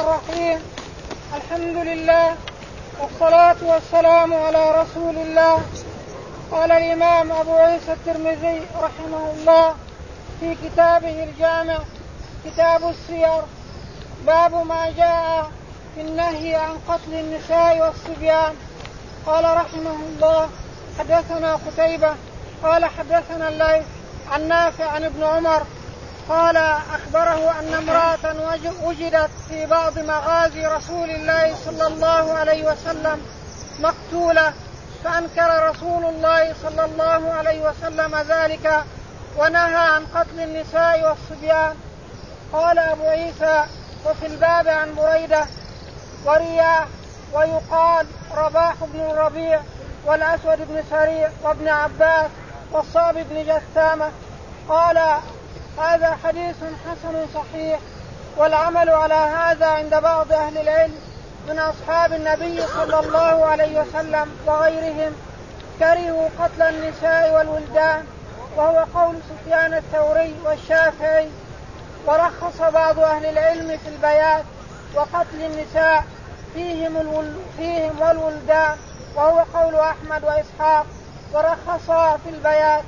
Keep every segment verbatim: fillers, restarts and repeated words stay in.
الرحيم. الحمد لله والصلاة والسلام على رسول الله. قال الإمام أبو عيسى الترمذي رحمه الله في كتابه الجامع كتاب السير باب ما جاء في النهي عن قتل النساء والصبيان. قال رحمه الله حدثنا قتيبة قال حدثنا الليث عن نافع عن ابن عمر قال أخبره أن امرأة وجدت في بعض مغازي رسول الله صلى الله عليه وسلم مقتولة، فأنكر رسول الله صلى الله عليه وسلم ذلك ونهى عن قتل النساء والصبيان. قال أبو عيسى وفي الباب عن بريدة ورياح ويقال رباح بن الربيع والأسود بن سريع وابن عباس والصاب بن جثامة. قال هذا حديث حسن صحيح، والعمل على هذا عند بعض أهل العلم من أصحاب النبي صلى الله عليه وسلم وغيرهم كرهوا قتل النساء والولدان، وهو قول سفيان الثوري والشافعي. ورخص بعض أهل العلم في البيات وقتل النساء فيهم, الول... فيهم والولدان، وهو قول أحمد وإسحاق. ورخص في البيات.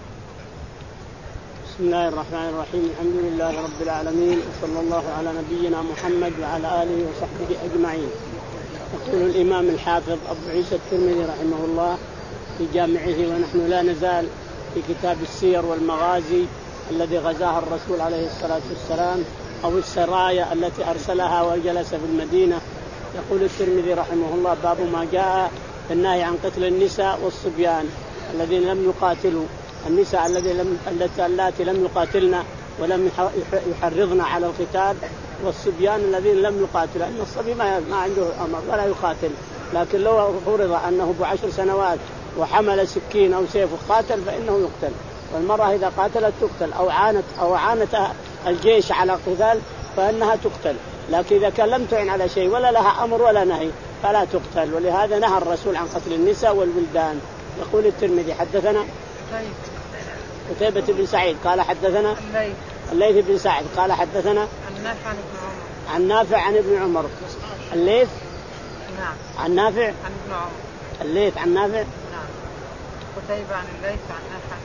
بسم الله الرحمن الرحيم. الحمد لله رب العالمين، وصلى الله على نبينا محمد وعلى آله وصحبه أجمعين. يقول الإمام الحافظ أبو عيسى الترمذي رحمه الله في جامعه، ونحن لا نزال في كتاب السير والمغازي الذي غزاها الرسول عليه الصلاة والسلام أو السرايا التي أرسلها وجلس في المدينة. يقول الترمذي رحمه الله باب ما جاء في النهي عن قتل النساء والصبيان الذين لم يقاتلوا، النساء الذي لم اللاتي لم يقاتلن ولم يحرضن على القتال، والصبيان الذين لم يقاتلوا، لأن الصبي ما عنده أمر ولا يقاتل، لكن لو فرض أنه بعشر سنوات وحمل سكين أو سيف وقاتل فإنه يقتل. والمرأة إذا قاتلت تقتل أو عانت أو عانت الجيش على قتال فإنها تقتل، لكن إذا كان لم تعن على شيء ولا لها أمر ولا نهي فلا تقتل. ولهذا نهى الرسول عن قتل النساء والولدان. يقول الترمذي حدثنا قتيبة بن سعيد قال حدثنا الليث بن سعد قال حدثنا عن نافع عن ابن عمر. الليث نعم عن نافع عن ابن عمر. الليث عن نافع نعم. قتيبة عن الليث عن نافع.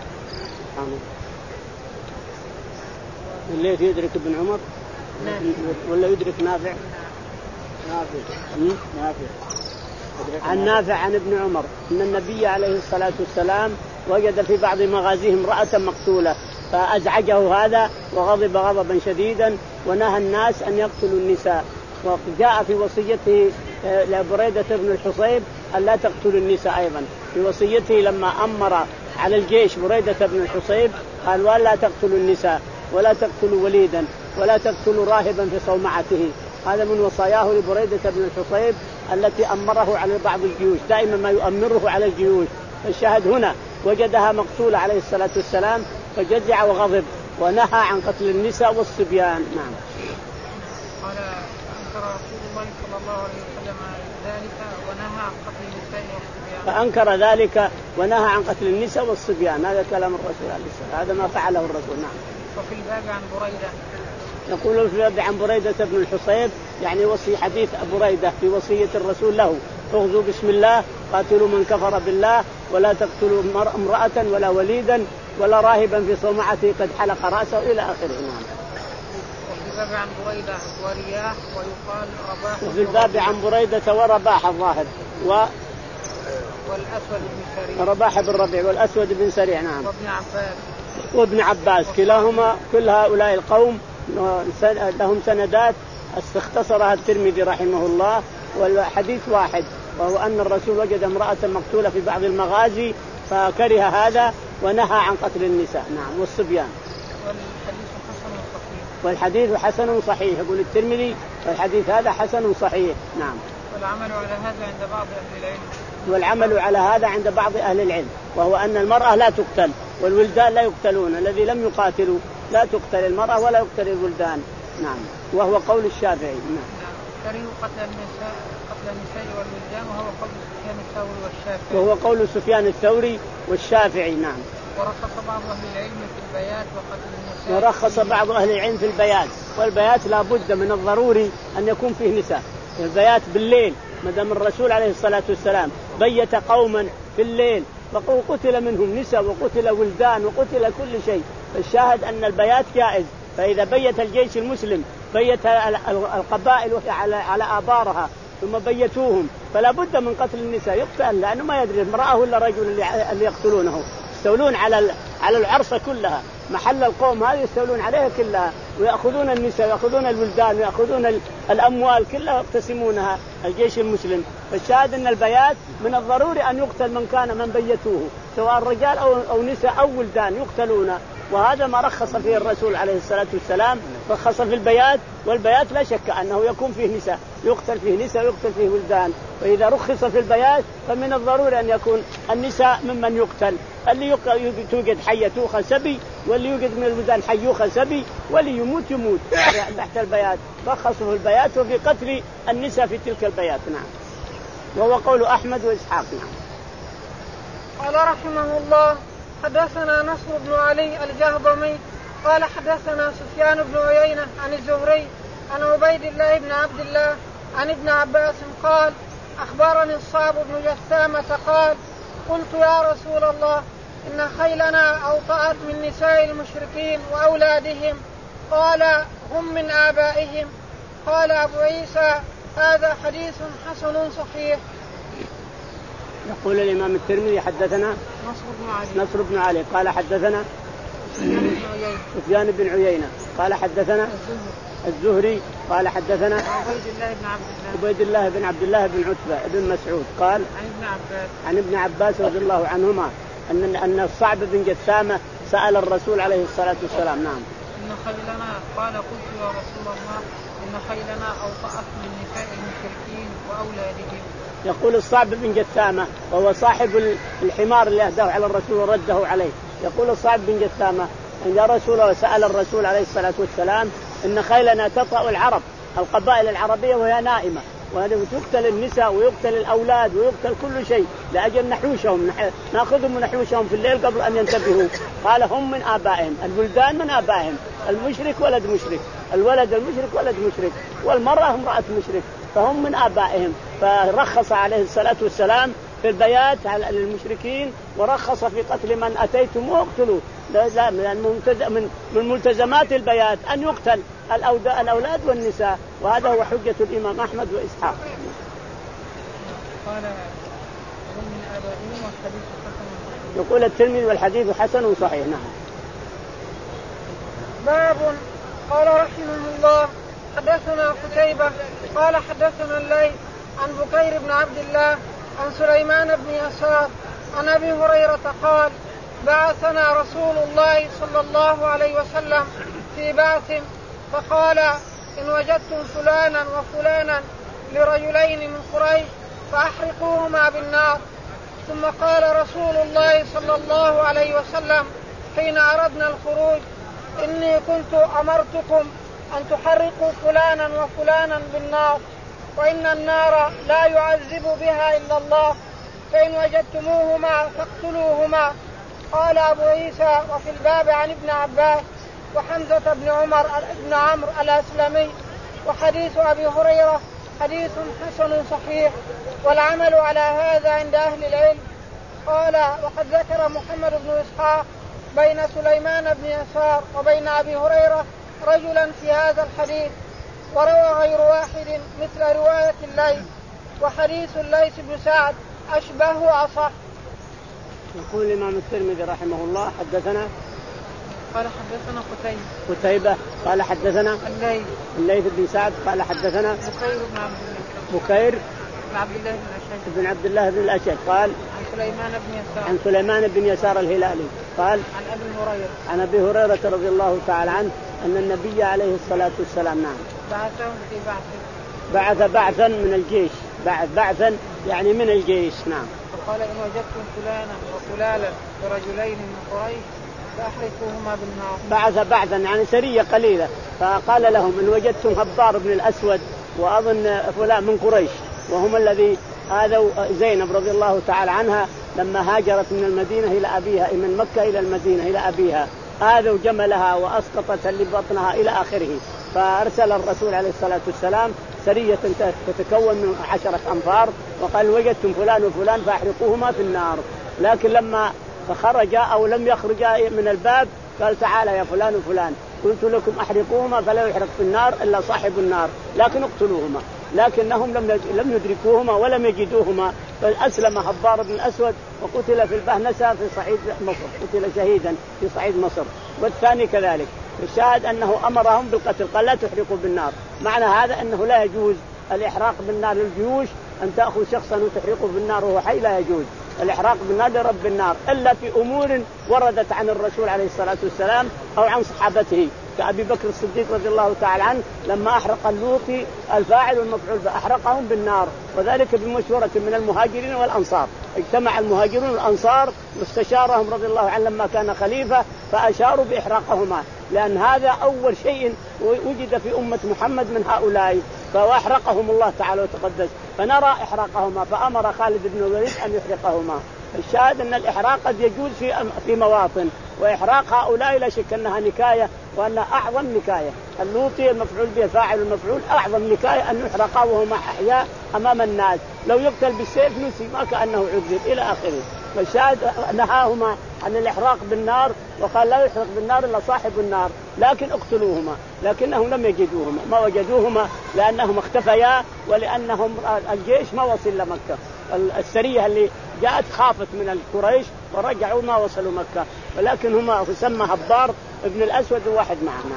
الليث يدرك ابن عمر ولا يدرك نافع؟ نافع نافع عن نافع عن ابن عمر أن النبي عليه الصلاة والسلام وجد في بعض مغازيه امرأة مقتولة، فأزعجه هذا وغضب غضبا شديدا ونهى الناس أن يقتلوا النساء. وجاء في وصيته لبريدة بن الحصيب أن لا تقتلوا النساء أيضا، في وصيته لما أمر على الجيش بريدة بن الحصيب قال ولا تقتلوا النساء ولا تقتلوا وليدا ولا تقتلوا راهبا في صومعته. هذا من وصاياه لبريدة بن الحصيب التي أمره على بعض الجيوش، دائما ما يؤمره على الجيوش. فالشاهد هنا وجدها مقتولة عليه الصلاة والسلام فجزع وغضب ونهى عن قتل النساء والصبيان. نعم. قال أنكر رسول الله صلى الله عليه وسلم ذلك ونهى عن قتل النساء والصبيان. فأنكر ذلك ونهى عن قتل النساء والصبيان، هذا كلام الرسول عليه الصلاة، هذا ما فعله الرسول. نعم. وفي الباب عن بريدة يقول في الباب عن بريدة بن الحصيب، يعني وصي حديث بريدة في وصية الرسول له: اغزوا بسم الله، قاتلوا من كفر بالله، ولا تقتلوا امرأة ولا وليدا ولا راهبا في صومعته قد حلق رأسه إلى آخره. نعم. وفي الباب عن بريدة ورياح ويقال رباح. وفي الباب عن بريدة ورباح الظاهر و والأسود بن سريع. رباح بن ربيع والأسود بن سريع. نعم. وابن عباس وابن عباس كلاهما، كل هؤلاء القوم لهم سندات اختصرها الترمذي رحمه الله، والحديث واحد، وهو أن الرسول وجد امرأة مقتولة في بعض المغازي فكره هذا ونهى عن قتل النساء. نعم. والصبيان. والحديث حسن صحيح. والحديث حسن صحيح، يقول الترمذي والحديث هذا حسن صحيح. نعم. والعمل على هذا عند بعض أهل العلم. والعمل على هذا عند بعض أهل العلم، وهو أن المرأة لا تقتل والولدان لا يقتلون، الذي لم يقاتلوا لا تقتل المرأة ولا يقتل الولدان. نعم. وهو قول الشافعي. نعم. كرهوا قتل النساء قتل النساء والولدان، وهو قول سفيان الثوري والشافعي. وهو قول سفيان الثوري والشافعي. نعم. ورخص بعض أهل العلم في البيات وقتل النساء. ورخص بعض أهل العلم في البيات، والبيات لا بد من الضروري أن يكون فيه نساء. البيات بالليل، ما دام الرسول عليه الصلاة والسلام بيت قوما في الليل وقتل منهم نساء وقتل ولدان وقتل كل شيء، فالشاهد أن البيات جائز. فإذا بيت الجيش المسلم بيت القبائل على على آبارها ثم بيتوهم، فلا بد من قتل النساء، يقتل لأنه ما يدري امرأة ولا رجل اللي يقتلونه. يستولون على على العرصة كلها، محل القوم هذه يستولون عليها كلها، ويأخذون النساء ويأخذون الولدان ويأخذون الأموال كلها يقتسمونها الجيش المسلم. فالشاهد أن البيات من الضروري أن يقتل من كان من بيتوه، سواء رجال أو أو نساء أو ولدان يقتلون. وهذا ما رخص فيه الرسول عليه الصلاة والسلام، رخص في البيات. والبيات لا شك أنه يكون فيه نساء، يقتل فيه نساء ويقتل فيه ولدان. فإذا رخص في البيات فمن الضروري أن يكون النساء ممن يقتل، اللي توجد حية يؤخذ سبي، واللي يوجد من الولدان حي يؤخذ سبي، واللي يموت يموت تحت البيات. رخصوا في البيات وفي قتل النساء في تلك البيات. نعم. وهو قول أحمد وإسحاق. نعم. قال رحمه الله: حدثنا نصر بن علي الجهضمي قال حدثنا سفيان بن عيينة عن الزهري عن عبيد الله بن عبد الله عن ابن عباس قال: أخبرني الصعب بن جثامة قال: قلت يا رسول الله إن خيلنا أوطأت من نساء المشركين وأولادهم. قال: هم من آبائهم. قال أبو عيسى: هذا حديث حسن صحيح. يقول الإمام الترمذي: حدثنا نصر بن علي, نصر بن علي قال حدثنا سفيان بن عيينة قال حدثنا الزهري قال حدثنا عبيد الله بن عبد الله عبيد الله بن عبد الله بن عتبة بن مسعود قال عن ابن عباس عن ابن عباس رضي الله عنهما أن أن الصعب بن جثامة سأل الرسول عليه الصلاة والسلام. نعم. إن خيلنا قال: قلت يا رسول الله إن خيلنا أوطأت من نساء المشركين وأولادهم. يقول الصعب بن جثامة وهو صاحب الحمار اللي أهداه على الرسول ورده عليه. يقول الصعب بن جثامة إن يا رسول الله سأل الرسول عليه الصلاة والسلام إن خيلنا تطأ العرب القبائل العربية وهي نائمة، ويقتل النساء ويقتل الأولاد ويقتل كل شيء لأجل نحوشهم، نأخذهم ونحوشهم في الليل قبل أن ينتبهوا. قال: هم من آبائهم، الولدان من آبائهم، المشرك ولد مشرك، الولد المشرك ولد مشرك، والمرأة امرأة مشرك، فهم من آبائهم. فرخص عليه الصلاة والسلام في البيات للمشركين، ورخص في قتل من أتيتم واقتلوا. لا من من ملتزمات البيات أن يقتل الأولاد والنساء، وهذا هو حجة الإمام أحمد وإسحاق. قال: هم من آبائهم والحديث حسن. يقول الترمذي: والحديث حسن صحيح. نعم. باب. قال رحمه الله: حدثنا قتيبة قال حدثنا الليث عن بكير بن عبد الله عن سليمان بن يسار عن أبي هريرة قال: بعثنا رسول الله صلى الله عليه وسلم في بعث فقال: إن وجدتم فلانا وفلانا لرجلين من قريش فأحرقوهما بالنار. ثم قال رسول الله صلى الله عليه وسلم حين أردنا الخروج: إني كنت أمرتكم أن تحرقوا فلانا وفلانا بالنار، وإن النار لا يعذب بها إلا الله، فإن وجدتموهما فاقتلوهما. قال أبو عيسى: وفي الباب عن ابن عباس وحمزة بن عمر بن عمرو الأسلمي. وحديث أبي هريرة حديث حسن صحيح، والعمل على هذا عند أهل العلم. قال: وقد ذكر محمد بن إسحاق بين سليمان بن يسار وبين أبي هريرة رجلا في هذا الحديث، وروى غير واحد مثل رواية الليث، وحديث الليث بن سعد أشبه وأصح. يقول الإمام الترمذي رحمه الله: حدثنا قال حدثنا قتيبة قتيبة قال حدثنا الليث الليث بن سعد قال حدثنا بكير بن عبد الله بكير بن عبد الله بن الأشج بن عبد الله بن الأشج قال عن سليمان بن يسار عن سليمان بن يسار الهلالي قال عن أبي هريرة عن أبي هريرة رضي الله تعالى عنه أن النبي عليه الصلاة والسلام نعم بعثهم في بعث بعث بعثا من الجيش، بعث بعثا يعني من الجيش. نعم. فقال: إن وجدتم فلانا وفلالا برجلين من قريش فأحرقوهما بالنار. بعث بعثا يعني سرية قليلة، فقال لهم: إن وجدتم هبار بن الأسود وأظن فلان من قريش، وهم الذي آذوا زينب رضي الله تعالى عنها لما هاجرت من المدينة إلى أبيها، من مكة إلى المدينة إلى أبيها، آذوا جملها وأسقطت لبطنها إلى آخره. فأرسل الرسول عليه الصلاة والسلام سرية تتكون من عشرة أنفار وقال وجدتم فلان وفلان فأحرقوهما في النار. لكن لما خرج أو لم يخرج من الباب قال تعالى يا فلان وفلان قلت لكم أحرقوهما فلا يحرق في النار إلا صاحب النار لكن اقتلوهما. لكنهم لم لم يدركوهما ولم يجدوهما، فأسلم هبار بن الأسود وقتل في البهنسة في صعيد مصر، قتل شهيدا في صعيد مصر. والثاني كذلك. الشاهد أنه أمرهم بالقتل، قال لا تحرقوا بالنار. معنى هذا أنه لا يجوز الإحراق بالنار للجيوش، أن تأخذ شخصا وتحرقه بالنار وهو حي، لا يجوز الإحراق بالنار لرب النار إلا في أمور وردت عن الرسول عليه الصلاة والسلام أو عن صحابته، كأبي بكر الصديق رضي الله تعالى عنه لما أحرق اللوطي الفاعل والمفعول فأحرقهم بالنار، وذلك بمشورة من المهاجرين والأنصار. اجتمع المهاجرون والأنصار واستشارهم رضي الله عنه لما كان خليفة فأشاروا بإحراقهما، لأن هذا أول شيء وجد في أمة محمد من هؤلاء، فأحرقهم الله تعالى وتقدس، فنرى إحراقهما، فأمر خالد بن الوليد أن يحرقهما. الشاهد أن الإحراق قد يجوز في في مواطن، وإحراق هؤلاء لا شك أنها نكاية وأنها أعظم نكاية. اللوطي المفعول به فاعل المفعول أعظم نكاية أن يحرقا وهم أحياء أمام الناس، لو يقتل بالسيف نسي ما كأنه عذب إلى آخره. فالشاهد نهاهما عن الإحراق بالنار وقال لا يحرق بالنار إلا صاحب النار لكن اقتلوهما، لكنهم لم يجدوهما، ما وجدوهما لأنهم اختفيا ولأنهم الجيش ما وصل لمكة. السرية اللي جاءت خافت من القريش ورجعوا ما وصلوا مكة، ولكن هما سمى هبار ابن الأسود واحد معنا.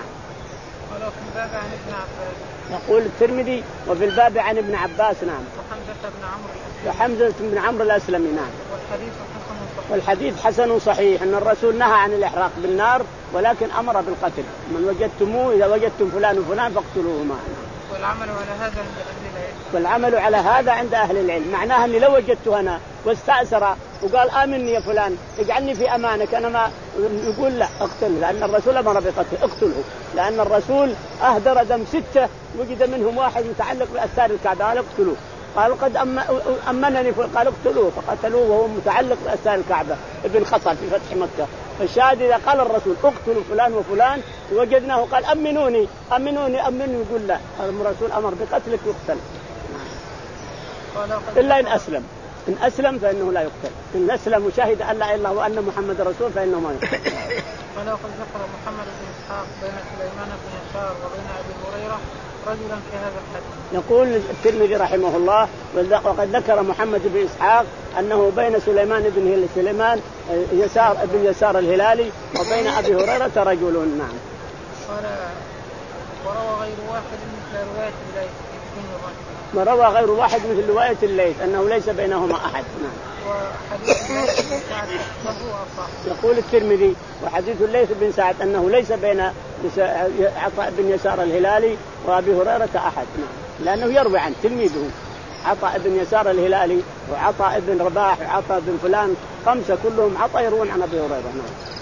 يقول الترمذي وفي الباب عن ابن عباس نعم وحمزة بن عمرو الأسلمي نعم. والحديث حسن صحيح أن الرسول نهى عن الإحراق بالنار ولكن أمر بالقتل، من وجدتموه إذا وجدتم فلان وفلان فاقتلوهما. والعمل على هذا عند أهل العلم. والعمل على هذا عند أهل العلم معناها أني لو وجدته أنا واستأسر وقال آمني يا فلان اجعلني في أمانك أنا ما يقول لا اقتله، لأن الرسول أمر بقتله اقتله، لأن الرسول أهدر دم ستة وجد منهم واحد متعلق بأستار الكعبة قال اقتلوه، قالوا قد أمنني قال اقتلوه فقتلوه وهو متعلق بأستار الكعبة ابن خطل في فتح مكة. فالشاهد إذا قال الرسول اقتلوا فلان وفلان وجدناه قال أمنوني أمنوني أمنوني يقول لا، الرسول أمر بقتلك يقتل إلا إن أسلم، إن أسلم فإنه لا يقتل، إن أسلم وشهد أن لا إله إلا الله وأن محمد رسول فإنه ما يقتل. ولو قد ذكر محمد بن إسحاق بين سليمان بن يسار وبين أبي هريرة رجلا في هذا الحديث. يقول الترمذي رحمه الله وقد ذكر محمد بن إسحاق أنه بين سليمان بن سليمان يسار ابن يسار الهلالي وبين أبي هريرة رجل. نعم. قال وروى غير واحد مثل رواية الليث وروى غير واحد مثل رواية الليث أنه ليس بينهما أحد. نعم. وحديث الليث بن سعد وهو أصح. يقول الترمذي وحديث الليث بن سعد أنه ليس بين عطاء بن يسار الهلالي وأبي هريرة أحد. نعم. لأنه يروي عن تلميذه عطاء بن يسار الهلالي وعطاء بن رباح وعطاء بن فلان خمسة كلهم عطاء يروون عن أبي هريرة. نعم.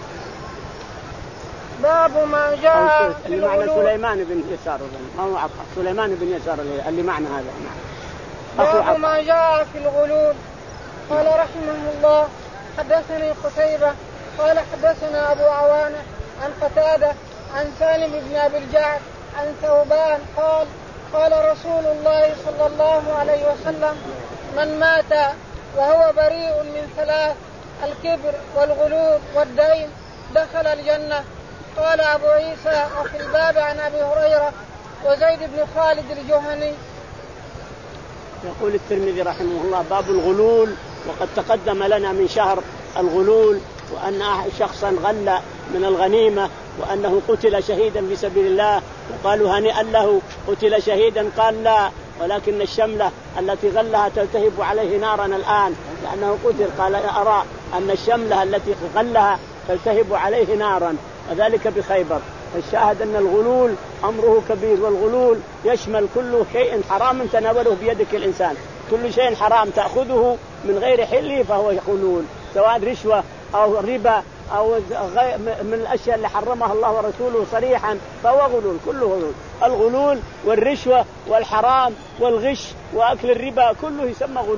باب ما جاء في اللي معنى سليمان بن يسار ما هو عطاء سليمان بن يسار اللي معنى هذا. نعم. باب ما جاء في الغلول. قال رحمه الله حدثني قتيبة قال حدثنا أبو عوانة عن قتادة عن سالم بن أبي الجعد عن ثوبان قال قال رسول الله صلى الله عليه وسلم من مات وهو بريء من ثلاث الكبر والغلول والدين دخل الجنة. قال أبو عيسى وفي الباب عن أبي هريرة وزيد بن خالد الجهني. يقول الترمذي رحمه الله باب الغلول، وقد تقدم لنا من شهر الغلول وأن شخصا غل من الغنيمة وأنه قتل شهيدا في سبيل الله، وقالوا هنيئا له قتل شهيدا، قال لا ولكن الشملة التي غلها تلتهب عليه نارا الآن لأنه قتل. قال أرى أن الشملة التي غلها تلتهب عليه نارا وذلك بخيبر. الشاهد أن الغلول أمره كبير، والغلول يشمل كل شيء حرام تناوله بيدك الإنسان، كل شيء حرام تأخذه من غير حله فهو غلول، سواء رشوة أو ربا أو من الأشياء اللي حرمها الله ورسوله صريحا فهو غلول، كله غلول. الغلول والرشوة والحرام والغش وأكل الربا كله يسمى غلول،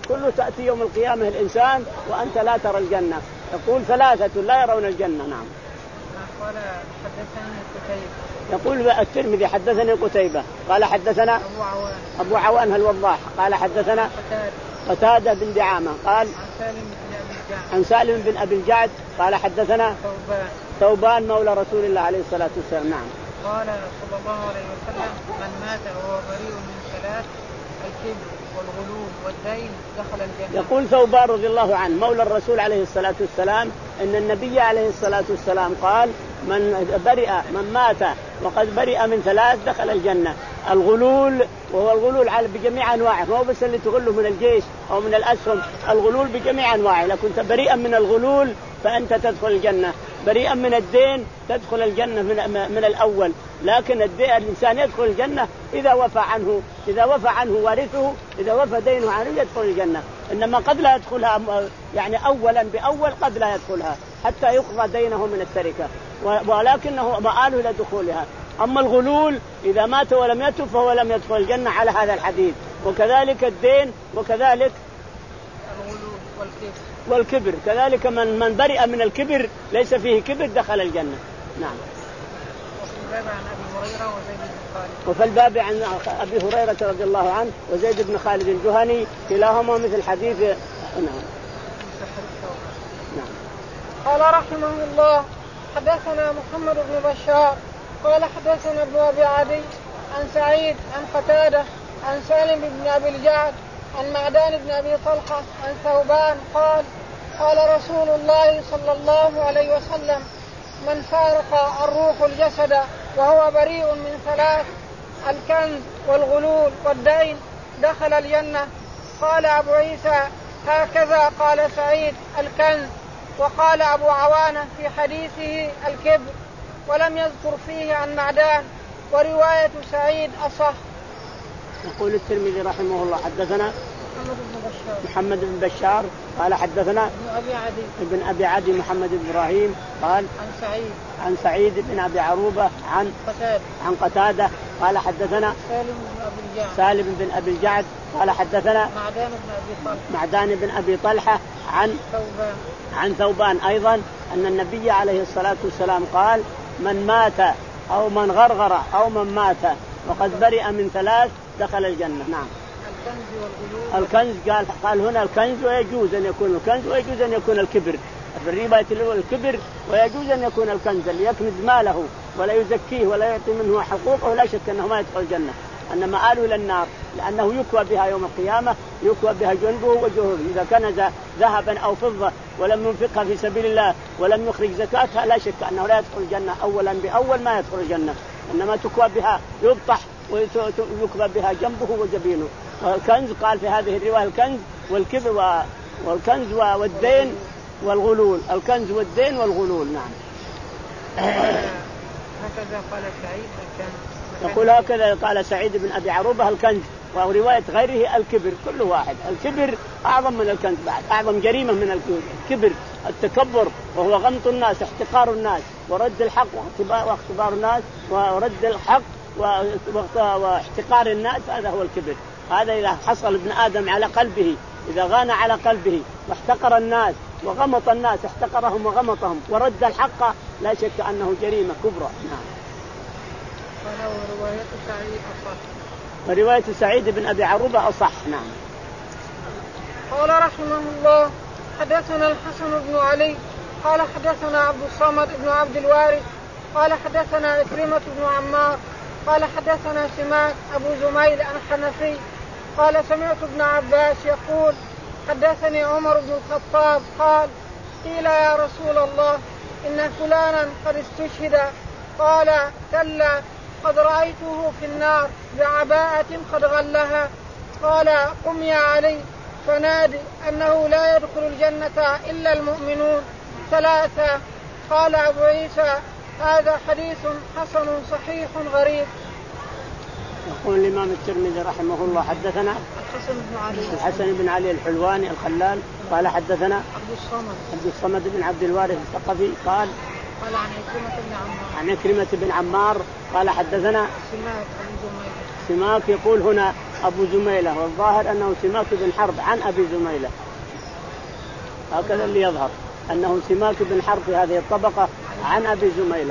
كله تأتي يوم القيامة الإنسان وأنت لا ترى الجنة. يقول ثلاثة لا يرون الجنة. نعم. قال حدثني قتيبة. يقول الترمذي حدثني قتيبة قال حدثنا أبو عوان أبو عوان الوضاح قال حدثنا قتادة بن دعامة قال عن سالم بن أبي الجعد قال حدثنا ثوبان ثوبان مولى رسول الله عليه الصلاة والسلام. نعم. قال صلى الله عليه وسلم من مات وهو بريء من ثلاث الكبر والغلو والدين دخل الجنة. يقول ثوبان رضي الله عنه مولى الرسول عليه الصلاة والسلام أن النبي عليه الصلاة والسلام قال من برئ من مات وقد برئ من ثلاث دخل الجنة. الغلول وهو الغلول على بجميع أنواعه، ما هو بس اللي تغله من الجيش أو من الأسهم، الغلول بجميع أنواعه. إذا كنت بريئا من الغلول فأنت تدخل الجنة، بريئا من الدين تدخل الجنة من, من الأول. لكن الدين الإنسان يدخل الجنة إذا وفى عنه إذا وفى عنه وارثه، إذا وفى دينه عنه يدخل الجنة. إنما قد لا يدخلها يعني أولا بأول، قد لا يدخلها حتى يقضى دينه من التركة، ولكنه مآله إلى دخولها. أما الغلول إذا مات ولم يتب فهو لم يدخل الجنة على هذا الحديث. وكذلك الدين وكذلك الغلو والكبر والكبر كذلك من من برئ من الكبر ليس فيه كبر دخل الجنة. نعم. وفي الباب عن أبي هريرة رضي الله عنه وزيد بن خالد الجهني كلاهما مثل حديث. نعم. نعم. قال رحمه الله حدثنا محمد بن بشار قال حدثنا ابن أبي عدي عن سعيد عن قتادة عن سالم بن أبي الجعد عن معدان بن أبي طلحة عن ثوبان قال قال رسول الله صلى الله عليه وسلم من فارق الروح الجسد وهو بريء من ثلاث الكنز والغلول والدين دخل الجنة. قال أبو عيسى هكذا قال سعيد الكنز، وقال أبو عوانة في حديثه الكبر، ولم يذكر فيه عن معدان، ورواية سعيد أصح. يقول الترمذي رحمه الله حدثنا محمد بن بشار محمد بن بشار قال حدثنا ابن أبي عدي ابن أبي عدي محمد بن إبراهيم قال عن سعيد عن سعيد بن أبي عروبة عن قتادة عن قتادة قال حدثنا سالم بن أبي الجعد سالم بن أبي الجعد قال حدثنا معدان بن أبي طلحة معدان بن أبي طلحة عن ثوبان عن ثوبان أيضا أن النبي عليه الصلاة والسلام قال من مات أو من غرغر أو من مات وقد برئ من ثلاث دخل الجنة. نعم. الكنز والغلول الكنز قال قال هنا الكنز ويجوز أن يكون الكنز ويجوز أن يكون الكبر. في الرواية الأولى الكبر ويجوز أن يكون الكنز اللي يكنز ماله ولا يزكيه ولا يعطي منه حقوقه لا شك أنه ما يدخل الجنة، أنما آله إلى النار، لأنه يكوى بها يوم القيامة، يكوى بها جنبه وجهه. إذا كنز ذهبا أو فضة ولم ينفقها في سبيل الله ولم يخرج زكاتها لا شك أنه لا يدخل الجنة أولا بأول ما يدخل الجنة، إنما تكوى بها يبطح ويكوى بها جنبه وجبينه. والكنز قال في هذه الرواية الكنز والكبر والكنز والدين والغلول، الكنز والدين والغلول. نعم. هكذا قال سعيد الكنز. يقول هكذا قال سعيد بن أبي عروبة الكنز، ورواية غيره الكبر. كل واحد الكبر أعظم من الكنز، بعد أعظم جريمة من الكبر التكبر، وهو غمط الناس احتقار الناس ورد الحق واختبار الناس ورد الحق واحتقار الناس، هذا هو الكبر. هذا إذا حصل ابن آدم على قلبه، إذا غان على قلبه واحتقر الناس وغمط الناس احتقرهم وغمطهم ورد الحق لا شك أنه جريمة كبرى. نعم. ورواية سعيد أصح. ورواية سعيد بن أبي عروبة أصح. نعم. قال رحمه الله حدثنا الحسن بن علي قال حدثنا عبد الصمد بن عبد الوارث قال حدثنا إكرمة بن عمار قال حدثنا سماك أبو زميل الحنفي قال سمعت ابن عباس يقول حدثني عمر بن الخطاب قال قيل يا رسول الله إن فلانا قد استشهد، قال كلا قد رأيته في النار بعباءة قد غلها، قال قم يا علي فنادي أنه لا يدخل الجنة إلا المؤمنون ثلاثة. قال أبو عيسى هذا حديث حسن صحيح غريب. يقول الإمام الترمذي رحمه الله حدثنا الحسن بن علي الحسن بن علي الحلواني الخلال قال حدثنا عبد الصمد عبد الصمد بن عبد الوارث الثقفي قال قال عن عكرمة بن عمار عن عكرمة بن عمار قال حدثنا سماك أبو زميل. سماك يقول هنا أبو زميلة، والظاهر أنه سماك بن حرب عن أبي زميلة، هكذا اللي يظهر أنه سماك بن حرب في هذه الطبقة عن أبي زميلة.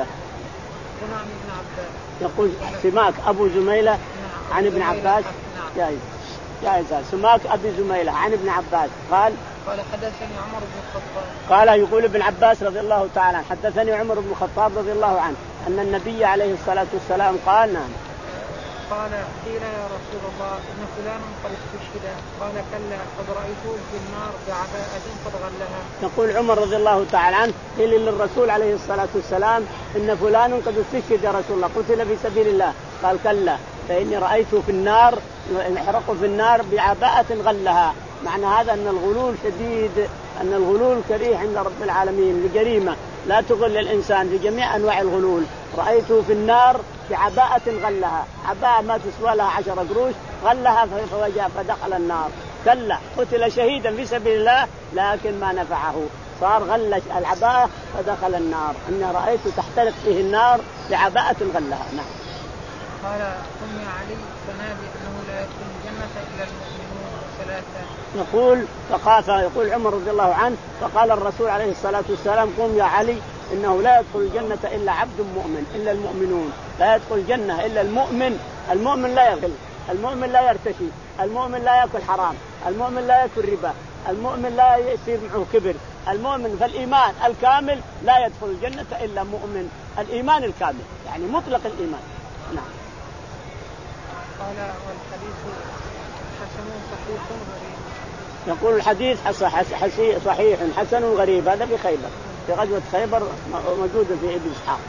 يقول سماك أبو زميلة عن ابن عباس. جائز جائز سماك أبي زميلة عن ابن عباس قال قال حدثني عمر بن الخطاب. قال يقول ابن عباس رضي الله تعالى حدثني عمر بن الخطاب رضي الله عنه أن النبي عليه الصلاة والسلام قال نعم. قال قيل يا رسول الله إن فلان قد استشهد قال كلا قد رأيته في النار بعباءة قد غلها. يقول عمر رضي الله تعالى عنه قيل للرسول عليه الصلاة والسلام إن فلان قد استشهد يا رسول الله قتل في سبيل الله قال كلا فإني رأيته في النار يحرق في النار بعباءة غلها. معنى هذا أن الغلول شديد، أن الغلول كريه عند رب العالمين لجريمة لا تغل الإنسان بجميع أنواع الغلول. رأيته في النار بعباءة غلها، عباءة ما تسوى لها عشر قروش غلها فوجاء فدخل النار. كلا قتل شهيدا في سبيل الله لكن ما نفعه صار غل العباءة فدخل النار. أني رأيته تحترق فيه النار بعباءة غلها. نعم. قال قم يا علي فنادي أنه لا يدخل الجنة إلا المؤمنون ثلاثة. يقول فقال يقول عمر رضي الله عنه فقال الرسول عليه الصلاة والسلام قم يا علي إنه لا يدخل الجنة إلا عبد مؤمن إلا المؤمنون. لا يدخل الجنة إلا المؤمن. المؤمن لا يغل، المؤمن لا يرتشي، المؤمن لا يأكل حرام، المؤمن لا يأكل ربا، المؤمن لا يصير معه كبر. المؤمن فالإيمان الكامل لا يدخل الجنة إلا مؤمن. الإيمان الكامل يعني مطلق الإيمان. نعم. قال والحديث حسن صحيح غريب. يقول الحديث صحيح حسن غريب. هذا في خيبر في غزوة خيبر موجود في ابن إسحاق.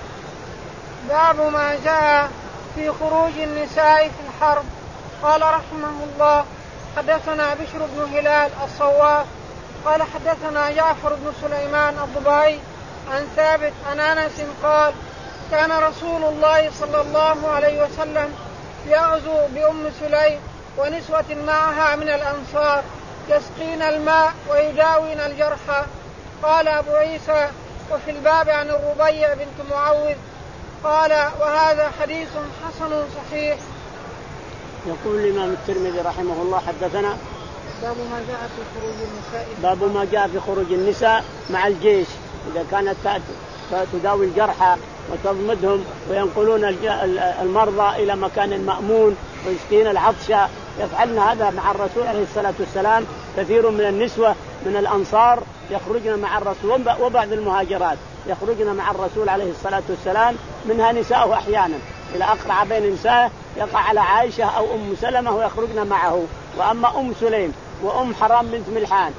باب ما جاء في خروج النساء في الحرب. قال رحمه الله حدثنا بشر بن هلال الصواف قال حدثنا جعفر بن سليمان الضبعي عن ثابت عن أنس قال كان رسول الله صلى الله عليه وسلم يغزو بأم سليم ونسوة معها من الأنصار يسقين الماء ويداوين الجرحى. قال أبو عيسى وفي الباب عن الربيع بنت معوذ قال وهذا حديث حسن صحيح. يقول الإمام الترمذي رحمه الله حدثنا باب ما جاء في خروج النساء باب ما جاء في خروج النساء مع الجيش إذا كانت تداوي الجرحى وتضمدهم وينقلون المرضى إلى مكان مأمون ويسقين العطشة. يفعلن هذا مع الرسول عليه الصلاة والسلام. كثير من النسوة من الأنصار يخرجن مع الرسول وبعض المهاجرات يخرجن مع الرسول عليه الصلاة والسلام منها نساءه أحيانا إلى أقرع بين نساء يقع على عائشة أو أم سلمة ويخرجن معه. وأما أم سليم وأم حرام بنت ملحان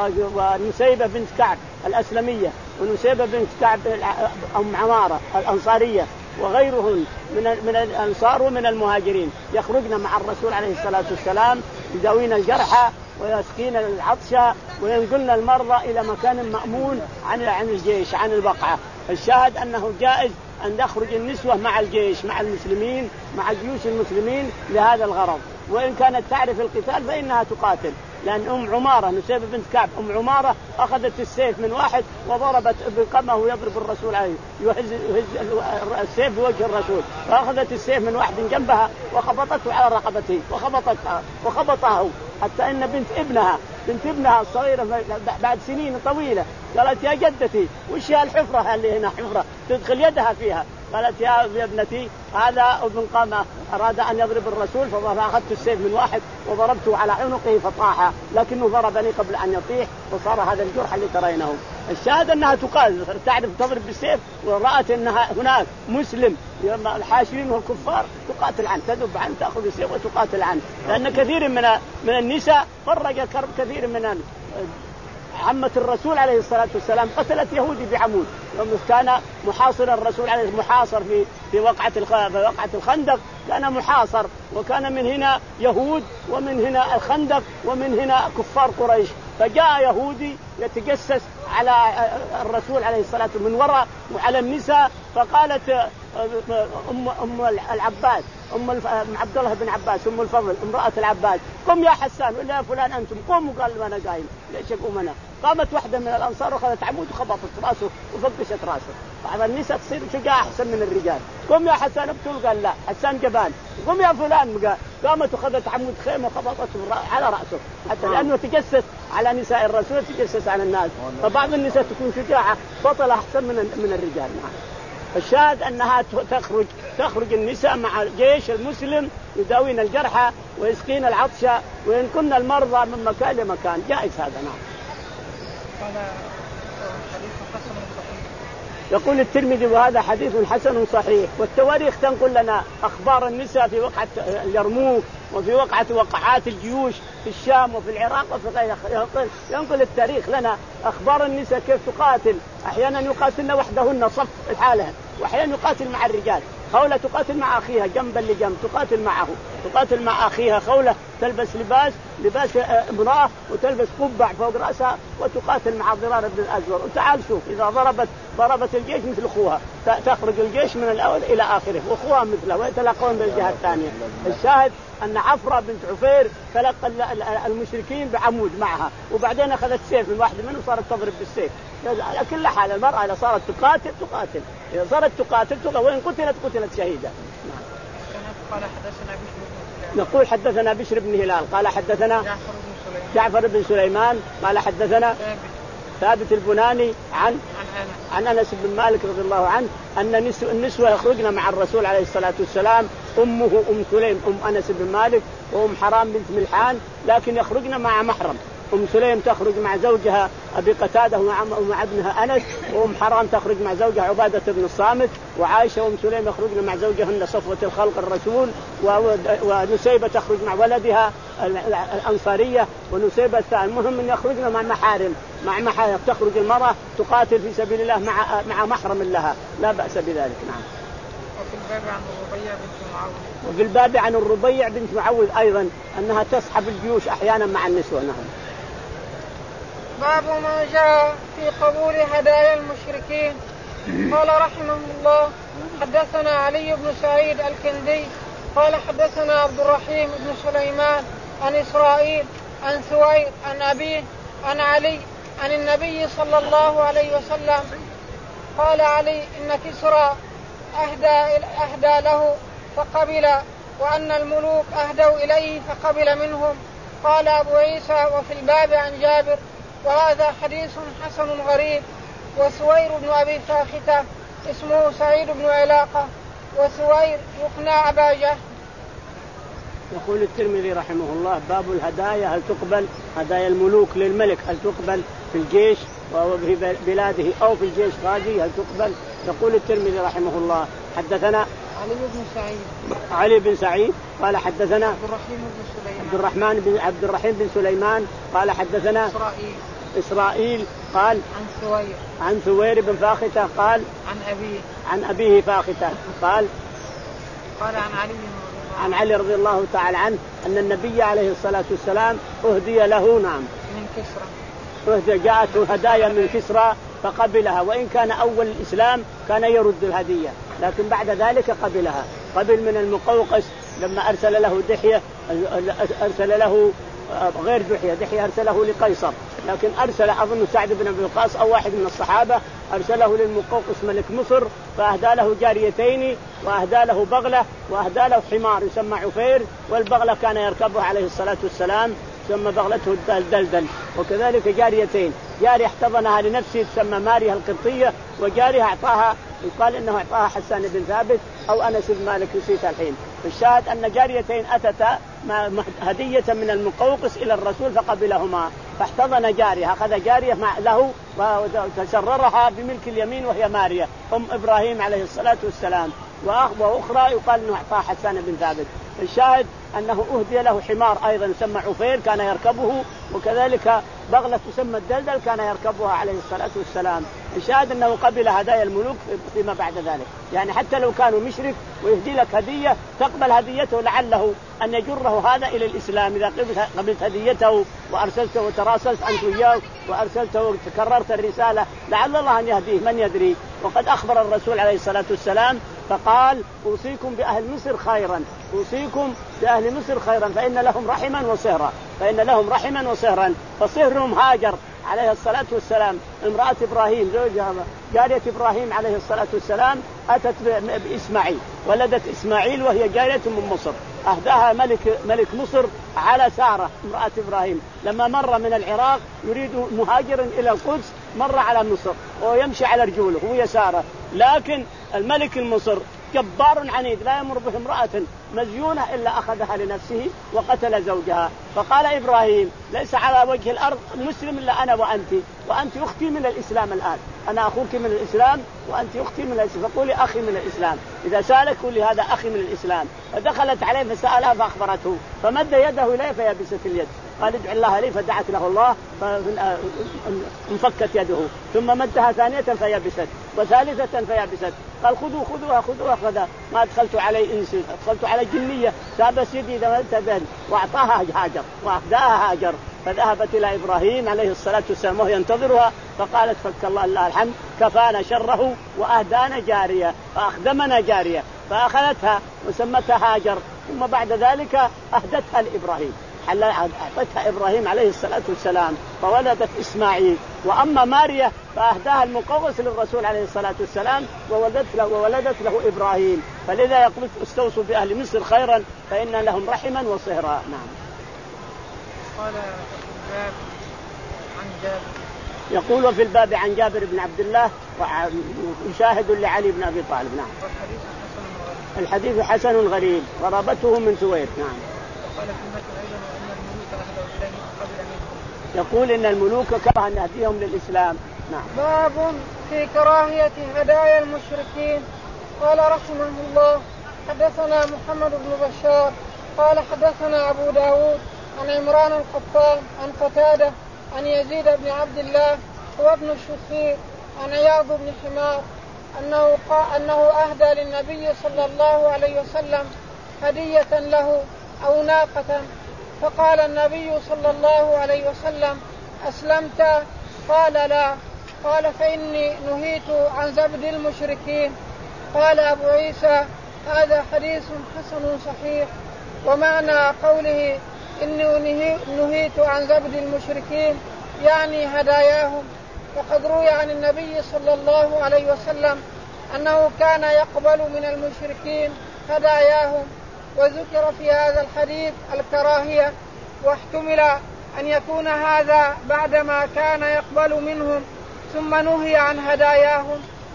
ونسيبة بنت كعب الأسلمية ونسيبة بنت كعب أم عمارة الأنصارية وغيرهن من من الأنصار ومن المهاجرين يخرجن مع الرسول عليه الصلاة والسلام يداوين الجرحى ويسقين العطشة وينقلن المرضى إلى مكان مأمون عن عن الجيش عن البقعة. الشاهد أنه جائز أن يخرج النسوة مع الجيش مع المسلمين مع جيوش المسلمين لهذا الغرض. وإن كانت تعرف القتال فإنها تقاتل. لأن أم عمارة نسيبة بنت كعب أم عمارة أخذت السيف من واحد وضربت بقمه يضرب الرسول عليه يهز السيف بوجه الرسول فأخذت السيف من واحد جنبها وخبطته على رقبته وخبطتها وخبطه حتى إن بنت ابنها بنت ابنها الصغيرة بعد سنين طويلة قالت يا جدتي وش هي الحفرة اللي هنا حفرة تدخل يدها فيها. قالت يا ابنتي هذا ابن قامة أراد أن يضرب الرسول فأخذت السيف من واحد وضربته على عنقه فطاح لكنه ضربني قبل أن يطيح وصار هذا الجرح اللي ترينه. الشاهد أنها تقاتل تعرف تضرب بالسيف ورأت أنها هناك مسلم الحاشرين والكفار تقاتل عنه تذب عنه تأخذ السيف وتقاتل عنه. لأن كثير من من النساء فرج كرب كثير من عمة الرسول عليه الصلاة والسلام قتلت يهودي بعمود يوم كان محاصر الرسول عليه محاصر في في وقعة في وقعة الخندق كان محاصر وكان من هنا يهود ومن هنا الخندق ومن هنا كفار قريش. فجاء يهودي يتجسس على الرسول عليه الصلاة والسلام من وراء وعلى النساء فقالت أم أم العباس أم عبد الله بن عباس أم الفضل امرأة العباس قم يا حسان ولا يا فلان أنتم قوموا. قال ما أنا قايم ليش أقوم أنا. قامت واحدة من الأنصار وأخذت عمود وخبطت رأسه وفقشت رأسه. بعض النساء تصير شجاع أحسن من الرجال. قم يا حسان ابتل قال لا حسان جبان. قم يا فلان قامت وخذت عمود خيمة وخبطته على رأسه حتى لأنه تجسس على نساء الرسول تجسس على الناس. فبعض النساء تكون شجاعة بطلة أحسن من من الرجال. الشاهد أنها تخرج تخرج النساء مع الجيش المسلم يداوين الجرحى ويسقين العطشة وينقلن المرضى من مكان لمكان. جائز هذا. نعم. يقول الترمذي وهذا حديث حسن صحيح. والتواريخ تنقل لنا أخبار النساء في وقعة اليرموك وفي وقعة وقعات الجيوش في الشام وفي العراق وفي غيرها. ينقل التاريخ لنا أخبار النساء كيف تقاتل. أحيانا يقاتلن وحدهن صف الحالة وأحيانا يقاتل مع الرجال. خولة تقاتل مع أخيها جنبا لجنب تقاتل معه تقاتل مع أخيها. خولة تلبس لباس لباس امرأة وتلبس قبع فوق رأسها وتقاتل مع ضرار بن الأزور. وتعال شوف إذا ضربت ضربت الجيش مثل أخوها تخرج الجيش من الأول إلى آخره وأخوها مثله ويتلقون بالجهة الثانية. الشاهد أن عفرة بنت عفير تلقى المشركين بعمود معها وبعدين أخذت سيف من واحد منهم وصارت تضرب بالسيف. على كل حال المرأة إذا صارت تقاتل تقاتل إذا صارت تقاتل تقاتل وإن قتلت قتلت شهيدة. قال حدثنا بشر نقول حدثنا بشر بن هلال قال حدثنا جعفر بن سليمان قال حدثنا ثابت البناني عن عن أنس بن مالك رضي الله عنه أن النسوة يخرجن مع الرسول عليه الصلاة والسلام. أمه أم سليم أم أنس بن مالك وأم حرام بنت ملحان لكن يخرجن مع محرم. أم سليم تخرج مع زوجها أبي قتادة ومع ابنها أنس وأم حرام تخرج مع زوجها عبادة بن الصامت. وعائشة وأم سليم يخرجن مع زوجهن صفوة الخلق الرسول. ونسيبة تخرج مع ولدها الأنصارية ونسيبة المهم أن يخرجن مع محارم مع محارم. تخرج المرأة تقاتل في سبيل الله مع مع محرم لها لا بأس بذلك. نعم. وفي الباب عن الربيع بنت معوذ وفي الباب عن الربيع بنت معوذ أيضا أنها تصحب الجيوش أحيانا مع النسوة. نعم. باب ما جاء في قبول هدايا المشركين. قال رحمه الله حدثنا علي بن سعيد الكندي قال حدثنا عبد الرحيم بن سليمان عن إسرائيل عن ثوير عن أبيه عن علي عن النبي صلى الله عليه وسلم قال علي إن كسرى أهدى, أهدى له فقبل وأن الملوك أهدوا إليه فقبل منهم. قال أبو عيسى وفي الباب عن جابر وهذا حديث حسن غريب. وسوير بن أبي فاختة اسمه سعيد بن علاقة وسوير يقنع أبا جهل. يقول الترمذي رحمه الله باب الهدايا هل تقبل هدايا الملوك للملك هل تقبل في الجيش وفي بلاده أو في الجيش غازي هل تقبل. يقول الترمذي رحمه الله حدثنا علي بن سعيد علي بن سعيد قال حدثنا عبد الرحيم بن سليمان عبد الرحمن بن عبد الرحيم بن سليمان قال حدثنا إسرائيل إسرائيل قال عن ثوير عن ثوير بن فاختة قال عن أبيه عن أبيه فاختة قال قال عن علي عن علي رضي الله تعالى عنه أن النبي عليه الصلاة والسلام أهدي له. نعم. من كسرى أهدي جاءته هدايا من كسرى فقبلها وإن كان أول الإسلام كان يرد الهدية لكن بعد ذلك قبلها. قبل من المقوقس لما أرسل له دحية أرسل له غير دحية دحية أرسله لقيصر لكن أرسل أظن سعد بن أبي وقاص أو واحد من الصحابة أرسله للمقوقس ملك مصر فأهدى له جاريتين وأهدى له بغلة وأهدى له حمار يسمى عفير والبغلة كان يركبها عليه الصلاة والسلام ثم بغلته الدلدل. وكذلك جاريتين جارية احتضنها لنفسه تسمى ماريا القبطية وجارية أعطاها يقال إنه أعطاها حسان بن ثابت أو أنس بن مالك نسيت الحين. الشاهد أن جاريتين أتتا هدية من المقوقس إلى الرسول فقبلهما فاحتضن جارية أخذ جارية مع له وتسررها بملك اليمين وهي ماريا أم إبراهيم عليه الصلاة والسلام. وأخرى يقال أنه أعطاها حسان بن ثابت. الشاهد أنه أهدي له حمار أيضا يسمى عفير كان يركبه وكذلك بغلة تسمى الدلدل كان يركبها عليه الصلاة والسلام. الشاهد أنه قبل هدايا الملوك فيما بعد ذلك يعني حتى لو كانوا مشرك ويهدي لك هدية تقبل هديته لعله أن يجره هذا إلى الإسلام إذا قبلت هديته وأرسلته وتراسلت أنت وياه وأرسلته وتكررت الرسالة لعل الله أن يهديه من يدري. وقد أخبر الرسول عليه الصلاة والسلام فقال أوصيكم بأهل مصر خيرا أوصيكم بأهل مصر خيرا فإن لهم رحما وصهرا فإن لهم رحما وصهرا. فصهرهم هاجر عليه الصلاة والسلام امرأة إبراهيم زوجها جارية إبراهيم عليه الصلاة والسلام أتت بإسماعيل، ولدت إسماعيل وهي جارية من مصر، أهداها ملك ملك مصر على سارة امرأة إبراهيم لما مر من العراق يريد مهاجرا إلى القدس، مر على مصر ويمشي على رجوله وهي سارة، لكن الملك المصر جبار عنيد لا يمر به امرأة مزيونة إلا أخذها لنفسه وقتل زوجها. فقال إبراهيم ليس على وجه الأرض مسلم إلا أنا وأنت، وأنت أختي من الإسلام الآن، أنا أخوك من الإسلام وأنت أختي من الإسلام، فقولي أخي من الإسلام، إذا سألك قولي هذا أخي من الإسلام. فدخلت عليه فسألها فأخبرته، فمد يده إليه فيبست اليد، قال ادع الله لي، فدعت له الله فانفكت يده، ثم مدها ثانية فيبست وثالثة فيبست، قال خذوا خذوها خذوها خذها، ما أدخلت علي إنس، أدخلت على جنية، سابس يدي ذهبت وأعطاها هاجر وأهداها هاجر. فذهبت إلى إبراهيم عليه الصلاة والسلام وهو ينتظرها، فقالت فك الله لله الحمد كفانا شره وأهدانا جارية فأخدمنا جارية، فأخذتها وسمتها هاجر، ثم بعد ذلك أهدتها لإبراهيم، أعطتها إبراهيم عليه الصلاة والسلام فولدت إسماعيل. وأما ماريا فأهداها المقوس للرسول عليه الصلاة والسلام وولدت له, وولدت له إبراهيم. فلذا يقول استوصوا بأهل مصر خيرا فإن لهم رحما وصهرا. نعم. قال الباب عن جابر، يقول وفي الباب عن جابر بن عبد الله وشاهد لعلي بن أبي طالب. نعم. الحديث حسن غريب ورابته من سويد. نعم. يقول إن الملوك كره أن يهديهم للإسلام. نعم. باب في كراهية هدايا المشركين. قال رحمه الله حدثنا محمد بن بشار قال حدثنا أبو داود عن عمران القطان عن قتادة عن يزيد بن عبد الله هو ابن الشخير عن عياض بن حمار أنه, أنه أهدى للنبي صلى الله عليه وسلم هدية له أو ناقة، فقال النبي صلى الله عليه وسلم أسلمت؟ قال لا. قال فإني نهيت عن زبد المشركين. قال أبو عيسى هذا حديث حسن صحيح. ومعنى قوله إني نهيت عن زبد المشركين يعني هداياهم، وقد روي عن النبي صلى الله عليه وسلم أنه كان يقبل من المشركين هداياهم، وذكر في هذا الحديث الكراهية، واحتمل أن يكون هذا بعدما كان يقبل منهم ثم نهي عن هداياهم.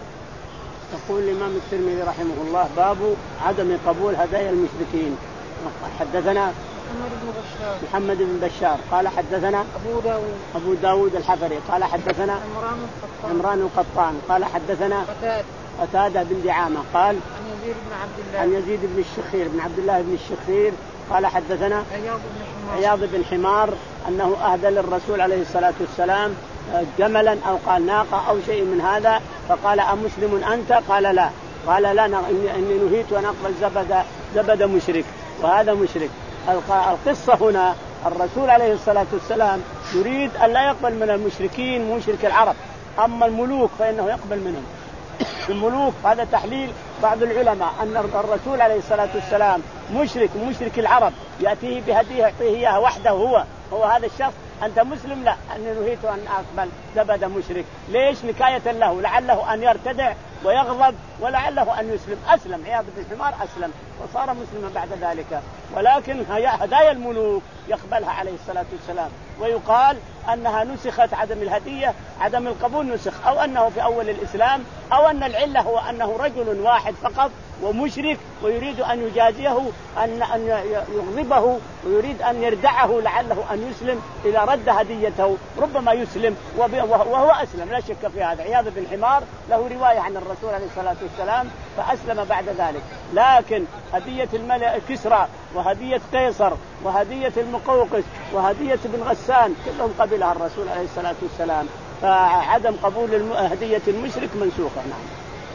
يقول الإمام الترمذي رحمه الله باب عدم قبول هدايا المشركين. حدثنا محمد بن بشار محمد بن بشار قال حدثنا أبو داود أبو داود الحفري قال حدثنا عمران القطان عمران القطان قال حدثنا قتادة قتادة بن دعامة قال عن يزيد بن عبد الله عن يزيد بن الشخير بن عبد الله بن الشخير قال حدثنا عياض بن حمار عياض بن حمار أنه أهدى للرسول عليه الصلاة والسلام جملا أو قال ناقة أو شيء من هذا، فقال أمسلم أنت؟ قال لا. قال لا إني نهيت أن أقبل زبد زبد مشرك، وهذا مشرك. القصة هنا الرسول عليه الصلاة والسلام يريد أن لا يقبل من المشركين مشرك العرب، أما الملوك فإنه يقبل منهم. الملوك هذا تحليل بعض العلماء أن الرسول عليه الصلاة والسلام مشرك مشرك العرب يأتيه بهديه يعطيه إياها وحده هو هو هذا الشخص أنت مسلم؟ لا، أني نهيت أن أقبل زبد مشرك. ليش؟ نكاية له لعله أن يرتدع ويغضب ولعله أن يسلم. أسلم عياض بن حمار أسلم وصار مسلما بعد ذلك، ولكن هدايا الملوك يقبلها عليه الصلاة والسلام. ويقال أنها نسخت عدم الهدية عدم القبول نسخ، أو أنه في أول الإسلام، أو أن العلة هو أنه رجل واحد فقط ومشرك ويريد أن يجازيه أن أن يغضبه ويريد أن يردعه لعله أن يسلم. إذا رد هديته ربما يسلم وهو أسلم لا شك في هذا. عياض بن حمار له رواية عن الرسول عليه الصلاة والسلام فأسلم بعد ذلك. لكن هدية الملك كسرى وهدية قيصر وهدية المقوقس وهدية بن غسان كلهم قبلها الرسول عليه الصلاة والسلام، فعدم قبول هدية المشرك منسوخة. نعم.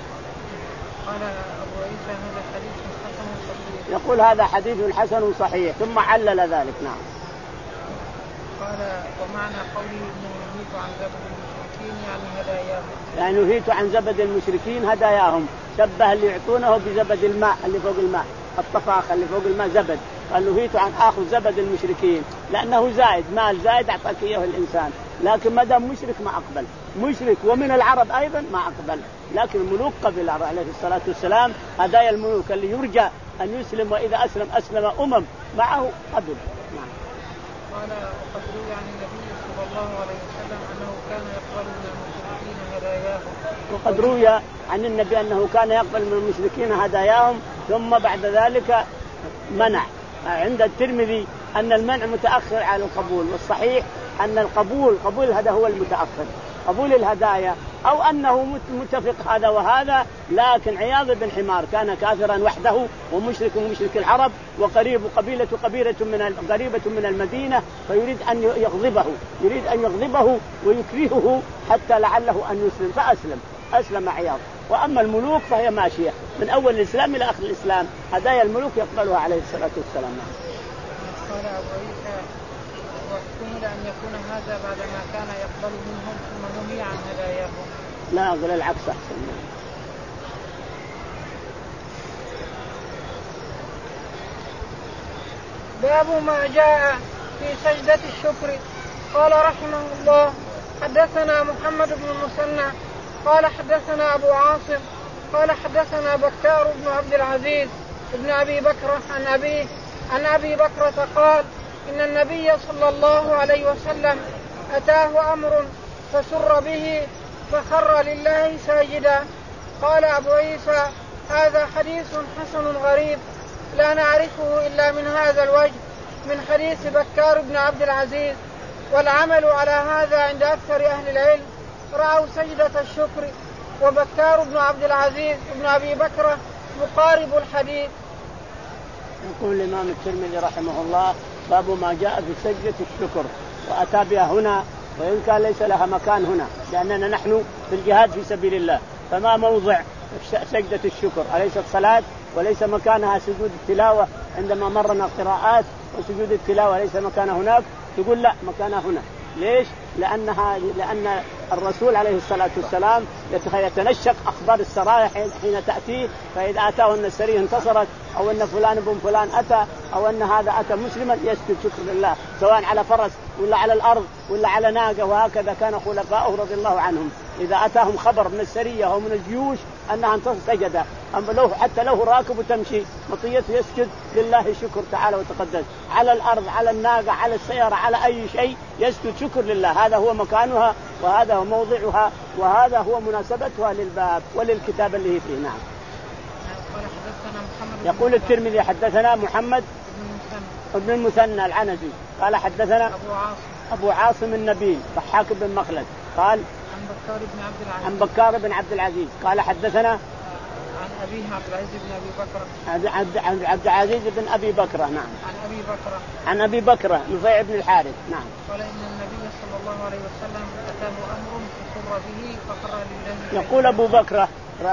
قال أبو عيسى هذا حديث حسن صحيح. يقول هذا حديث حسن صحيح ثم علل ذلك. نعم. قال ومعنى قوله إنه نهيت عن زبد المشركين يعني هداياهم، يعني نهيت عن زبد المشركين هداياهم، شبه اللي يعطونه بزبد الماء اللي فوق الماء، الطفاخ اللي فوق الماء زبد، قال نهيت عن آخذ زبد المشركين لأنه زائد، مال زائد أعطاك إياه الإنسان، لكن ما دام مشرك ما أقبل، مشرك ومن العرب أيضا ما أقبل. لكن الملوك قبل عليه الصلاة والسلام، هدايا الملوك اللي يرجى أن يسلم، وإذا أسلم أسلم أمم معه قبل. نعم. قال وقد روي عن النبي صلى الله عليه وسلم أنه كان يقبل من المشركين هداياهم. وقد روي عن النبي أنه كان يقبل من المشركين هداياهم ثم بعد ذلك منع. عند الترمذي أن المنع متأخر على القبول، والصحيح أن القبول قبول هذا هو المتأخر، قبول الهدايا، أو أنه متفق هذا وهذا. لكن عياض بن حمار كان كافرا وحده ومشرك مشرك العرب، وقريب قبيلة قبيلة من قريبة من المدينة، فيريد أن يغضبه يريد أن يغضبه ويكرهه حتى لعله أن يسلم، فأسلم أسلم عياض. وأما الملوك فهي ماشية من أول الإسلام إلى آخر الإسلام، هدايا الملوك يقبلها عليه الصلاة والسلام. قال أبو عيسى واحتمل أن يكون هذا بعدما كان يقبل منهم ثم نهي عن هداياهم. لا أقول العكس أحسن. باب ما جاء في سجدة الشكر. قال رحمه الله حدثنا محمد بن المثنى قال حدثنا أبو عاصم قال حدثنا بكار بن عبد العزيز ابن أبي بكر عن أبيه عن أبي بكرة قال إن النبي صلى الله عليه وسلم أتاه أمر فسر به فخر لله ساجدا. قال أبو عيسى هذا حديث حسن غريب لا نعرفه إلا من هذا الوجه من حديث بكار بن عبد العزيز، والعمل على هذا عند أكثر أهل العلم رأوا سجدة الشكر، وبكار بن عبد العزيز ابن أبي بكر مقارب الحديث. يقول الإمام الترمذي رحمه الله باب ما جاء في سجدة الشكر، وأتى بها هنا وإن كان ليس لها مكان هنا، لأننا نحن في الجهاد في سبيل الله، فما موضع سجدة الشكر؟ أليست صلاة وليس مكانها سجود التلاوة؟ عندما مرنا قراءات وسجود التلاوة ليس مكانها هناك، تقول لا مكانها هنا. ليش؟ لأنها لأن الرسول عليه الصلاة والسلام يتنشق أخبار السرايا حين تأتيه، فإذا أتاه أن السرية انتصرت أو أن فلان بن فلان أتى أو أن هذا أتى مسلما يسجد شكر لله، سواء على فرس ولا على الأرض ولا على ناقة. وهكذا كان خلفاؤه رضي الله عنهم، إذا أتاهم خبر من السرية أو من الجيوش أنها انتصرت سجد، أما لو حتى له راكب وتمشي مطيته يسجد لله شكر تعالى وتقدس، على الأرض على الناقة على السيارة على أي شيء يسجد شكر لله. هذا هو مكانها وهذا هو موضعها وهذا هو مناسبتها للباب وللكتاب اللي هي فيه. نعم. يقول الترمذي حدثنا محمد بن المثنى العنزي قال حدثنا أبو عاصم أبو عاصم النبيل ضحاك بن مخلد قال عن بكار بن عبد العزيز عن بكار بن عبد العزيز قال حدثنا عن أبيه عبد العزيز بن أبي بكر عن عبد العزيز بن أبي بكرة. نعم. عن أبي بكرة عن أبي بكرة نفيع بن الحارث. نعم. قال إن النبي صلى الله عليه وسلم أتاه أمر فسر به فخر لله. يقول أبو بكرة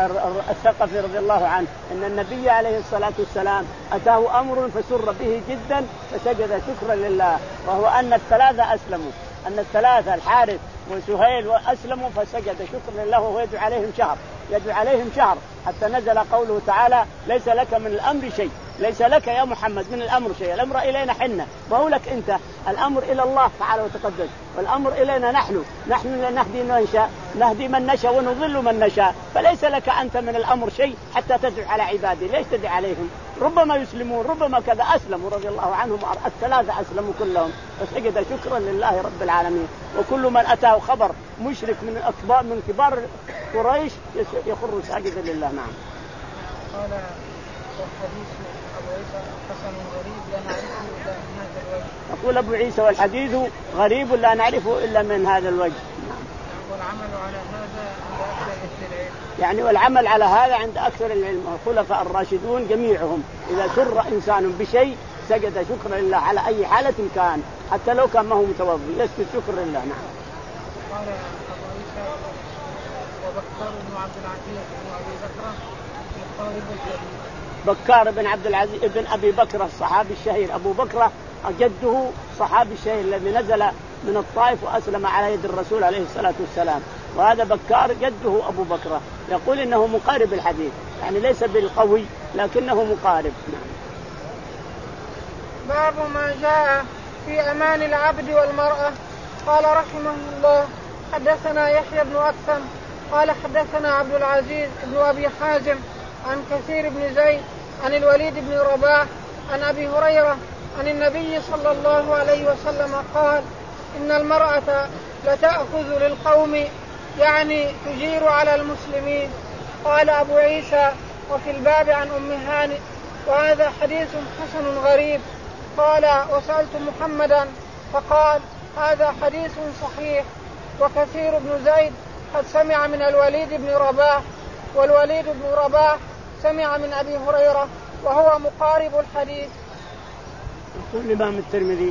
الثقفي رضي الله عنه إن النبي عليه الصلاة والسلام أتاه أمر فسر به جدا فسجد شكرا لله، وهو أن الثلاثة أسلموا، أن الثلاثة الحارث وسهيل وأسلموا فسجد شكرا لله، وهو يدعو عليهم شهر يدعو عليهم شهر حتى نزل قوله تعالى ليس لك من الأمر شيء، ليس لك يا محمد من الأمر شيء، الأمر إلينا حنا، ما هو لك أنت، الأمر إلى الله تعالى وتقدس، والأمر إلينا نحن نحن نهدي من نشاء نهدي من نشاء ونضل من نشاء، فليس لك أنت من الأمر شيء حتى تدعو على عبادي. ليش تدعو عليهم؟ ربما يسلمون ربما كذا. أسلموا رضي الله عنهم، الثلاثة أسلموا كلهم فسجد شكرا لله رب العالمين. وكل من أتاه خبر مشرك من أكبر من كبار قريش يخر ساجدا لله. نعم. قال والحديث أبو عيسى حسن غريب لا نعرفه إلا من هذا الوجه. يقول أبو عيسى والحديث غريب لا نعرفه إلا من هذا الوجه. نعم. والعمل على هذا عند أكثر أهل العلم. يعني والعمل على هذا عند أكثر العلم الخلفاء الراشدون جميعهم، إذا سر إنسان بشيء سجد شكرا لله على أي حالة كان، حتى لو كان ما هو متوضي يسجد شكرا لله. نعم. قال أبو عيسى وبكار بن عبد العزيز بن أبي بكر مقارب الحديث. بكار بن عبد العزيز ابن أبي بكر الصحابي الشهير، أبو بكر جده صحابي الشهير الذي نزل من الطائف وأسلم على يد الرسول عليه الصلاة والسلام، وهذا بكار جده أبو بكر. يقول إنه مقارب الحديث، يعني ليس بالقوي لكنه مقارب. نعم. باب ما جاء في أمان العبد والمرأة. قال رحمه الله حدثنا يحيى بن أكثم قال حدثنا عبد العزيز بن أبي حازم عن كثير بن زيد عن الوليد بن رباح عن أبي هريرة عن النبي صلى الله عليه وسلم قال إن المرأة لتأخذ للقوم يعني تجير على المسلمين. قال أبو عيسى وفي الباب عن أم هانئ وهذا حديث حسن غريب. قال وسألت محمدا فقال هذا حديث صحيح. وكثير بن زيد قد سمع من الوليد بن رباح والوليد بن رباح سمع من أبي هريرة وهو مقارب الحديث. يقول الإمام الترمذي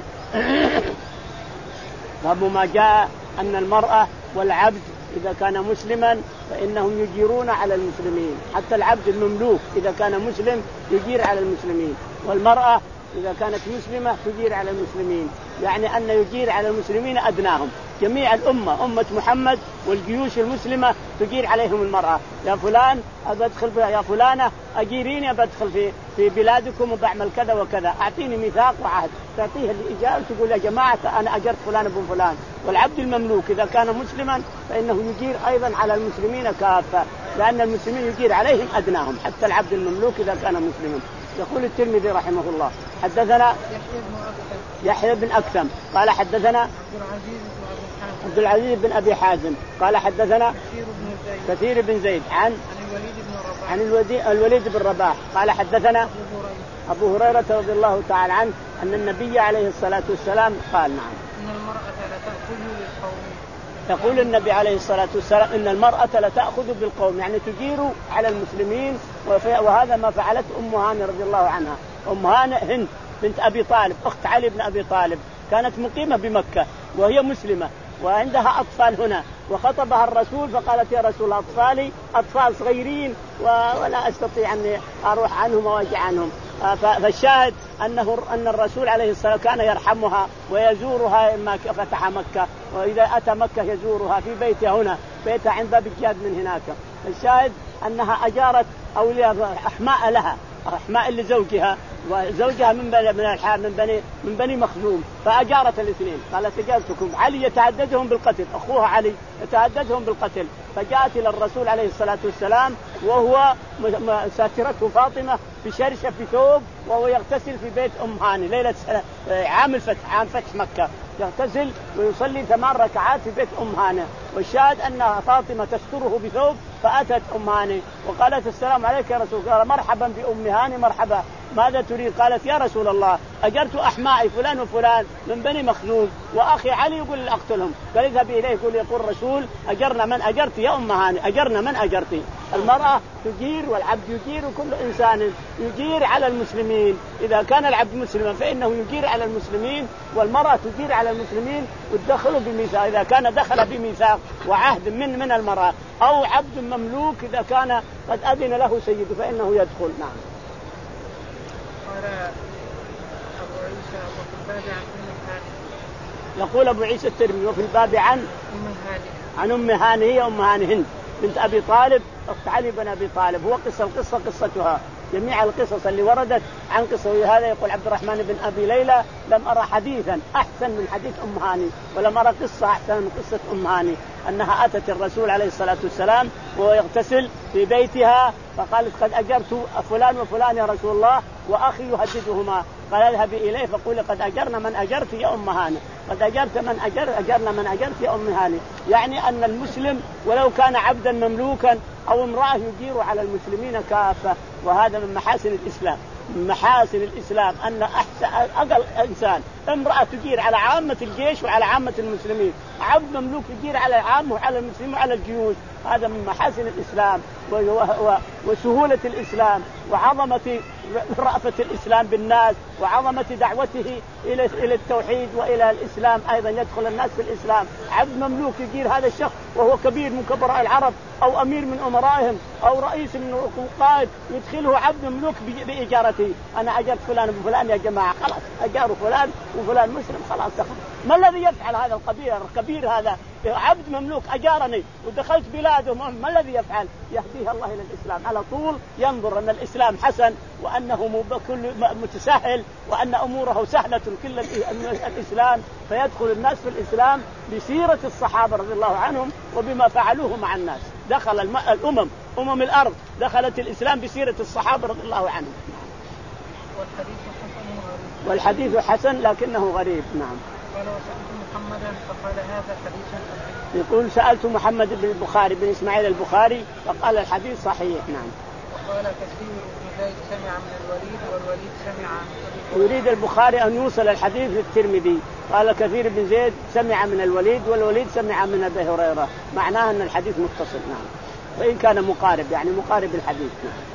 باب ما جاء أن المرأة والعبد إذا كان مسلما فإنهم يجيرون على المسلمين، حتى العبد المملوك إذا كان مسلم يجير على المسلمين، والمرأة إذا كانت مسلمة تجير على المسلمين، يعني أن يجير على المسلمين أدناهم. جميع الأمة أمة محمد والجيوش المسلمة تجير عليهم المرأة. يا فلان أدخل يا فلانة أجيريني بدخل في في بلادكم وبعمل كذا وكذا، أعطيني ميثاق وعهد، تعطيها الإجابة تقول يا جماعة أنا أجرت فلان بن فلان. والعبد المملوك إذا كان مسلما فإنه يجير أيضا على المسلمين كافة، لأن المسلمين يجير عليهم أدناهم، حتى العبد المملوك إذا كان مسلما. يقول الترمذي رحمه الله حدثنا يحيى بن أكثم قال حدثنا عبد العزيز بن أبي حازم قال حدثنا كثير بن زيد عن عن الوليد بن رباح قال حدثنا أبو هريرة رضي الله تعالى عنه أن النبي عليه الصلاة والسلام قال نعم إن المرأة لتأخذ بالقوم. يقول النبي عليه الصلاة والسلام إن المرأة لتأخذ بالقوم، يعني تجير على المسلمين، وهذا ما فعلت أم هانئ رضي الله عنها. أم هانئ هند بنت أبي طالب أخت علي بن أبي طالب كانت مقيمة بمكة وهي مسلمة وعندها أطفال هنا، وخطبها الرسول فقالت يا رسول أطفالي أطفال صغيرين ولا أستطيع أن أروح عنهم وأجي عنهم. فالشاهد أنه أن الرسول عليه الصلاة والسلام كان يرحمها ويزورها لما فتح مكة، وإذا أتى مكة يزورها في بيتها هنا، بيتها عند باب الجاد من هناك. الشاهد أنها أجارت أولياء أحماء لها، أحماء لزوجها، وزوجها من بني من الحار من بني من بني مخزوم، فأجارت الاثنين. قالت أجارتكم. علي يتعددهم بالقتل، أخوها علي يتعددهم بالقتل، فجاءت إلى الرسول عليه الصلاة والسلام وهو ساترته فاطمة بشرشة في ثوب، وهو يغتسل في بيت أم هانئ ليلة عام الفتح، عام فتح مكة، يغتسل ويصلي ثمان ركعات في بيت أم هانئ. والشاهد أن فاطمة تستره بثوب، فأتت أم هانئ وقالت السلام عليك يا رسول الله. قال مرحبا بأم هانئ مرحبا، ماذا تريد؟ قالت يا رسول الله أجرت أحمائي فلان وفلان من بني مخزوم وأخي علي يقول أقتلهم. قال اذهب إليه يقول يقول الرسول أجرنا من أجرت يا أم هانئ، أجرنا من أجرتي. المرأة تجير والعبد يجير، وكل إنسان يجير على المسلمين. إذا كان العبد مسلما فإنه يجير على المسلمين، والمرأة تجير على المسلمين وتدخل بميثاق إذا كان دخل بميثاق وعهد من من المرأة، أو عبد مملوك إذا كان قد أذن له سيده فإنه يدخل. نعم. أبو عيسى وفي الباب عن أم هانئ. يقول أبو عيسى الترمذي وفي الباب عن أم هانئ عن أم هانئ هي أم هانئ هند بنت أبي طالب أخت علي بن أبي طالب. هو قصة القصة قصتها، جميع القصص اللي وردت عن قصة هذا. يقول عبد الرحمن بن أبي ليلى لم أرى حديثا أحسن من حديث أم هانئ، ولم أرى قصة أحسن من قصة أم هانئ، أنها أتت الرسول عليه الصلاة والسلام وهو يغتسل في بيتها، فقالت قد أجرت فلان وفلان يا رسول الله وأخي يهددهما. قال اذهبي إليه فقولي قد أجرنا من أجرت يا أم هانئ، قد أجرت من أجر أجرنا من أجرت يا أم هانئ. يعني أن المسلم ولو كان عبدا مملوكا أو امرأة يجير على المسلمين كافة، وهذا من محاسن الإسلام. من محاسن الإسلام أن أحسن أقل إنسان امرأة تجير على عامة الجيش وعلى عامة المسلمين، عبد مملوك يجير على العام وعلى المسلمين وعلى الجيوش. هذا من محاسن الإسلام وسهولة الإسلام وعظمة رأفة الإسلام بالناس وعظمة دعوته إلى إلى التوحيد وإلى الإسلام، أيضا يدخل الناس في الإسلام. عبد مملوك يجير هذا الشخص وهو كبير من كبراء العرب أو أمير من أمرائهم أو رئيس من قائد، يدخله عبد مملوك بإجارته. أنا أجرت فلان بفلان يا جماعة، خلاص أجاروا فلان وفلان مسلم خلاص دخل. ما الذي يفعل هذا القبير الكبير هذا؟ عبد مملوك أجارني ودخلت بلاده، ما الذي يفعل؟ يهديه الله إلى الإسلام على طول، ينظر أن الإسلام حسن وأنه كل متسهل وأن أموره سهلة كل الإسلام، فيدخل الناس في الإسلام بسيرة الصحابة رضي الله عنهم وبما فعلوه مع الناس. دخل الأمم أمم الأرض دخلت الإسلام بسيرة الصحابة رضي الله عنهم. والحديث حسن لكنه غريب. نعم. قال وسألت محمدا فقال هذا حديث صحيح. يقول سألت محمد بن البخاري بن إسماعيل البخاري فقال الحديث صحيح. نعم. وقال كثير بن زيد سمع من الوليد والوليد سمع من يريد البخاري أن يوصل الحديث للترمذي، قال كثير بن زيد سمع من الوليد والوليد سمع من أبي هريرة، معناه أن الحديث متصل. نعم. وإن كان مقارب يعني مقارب الحديث.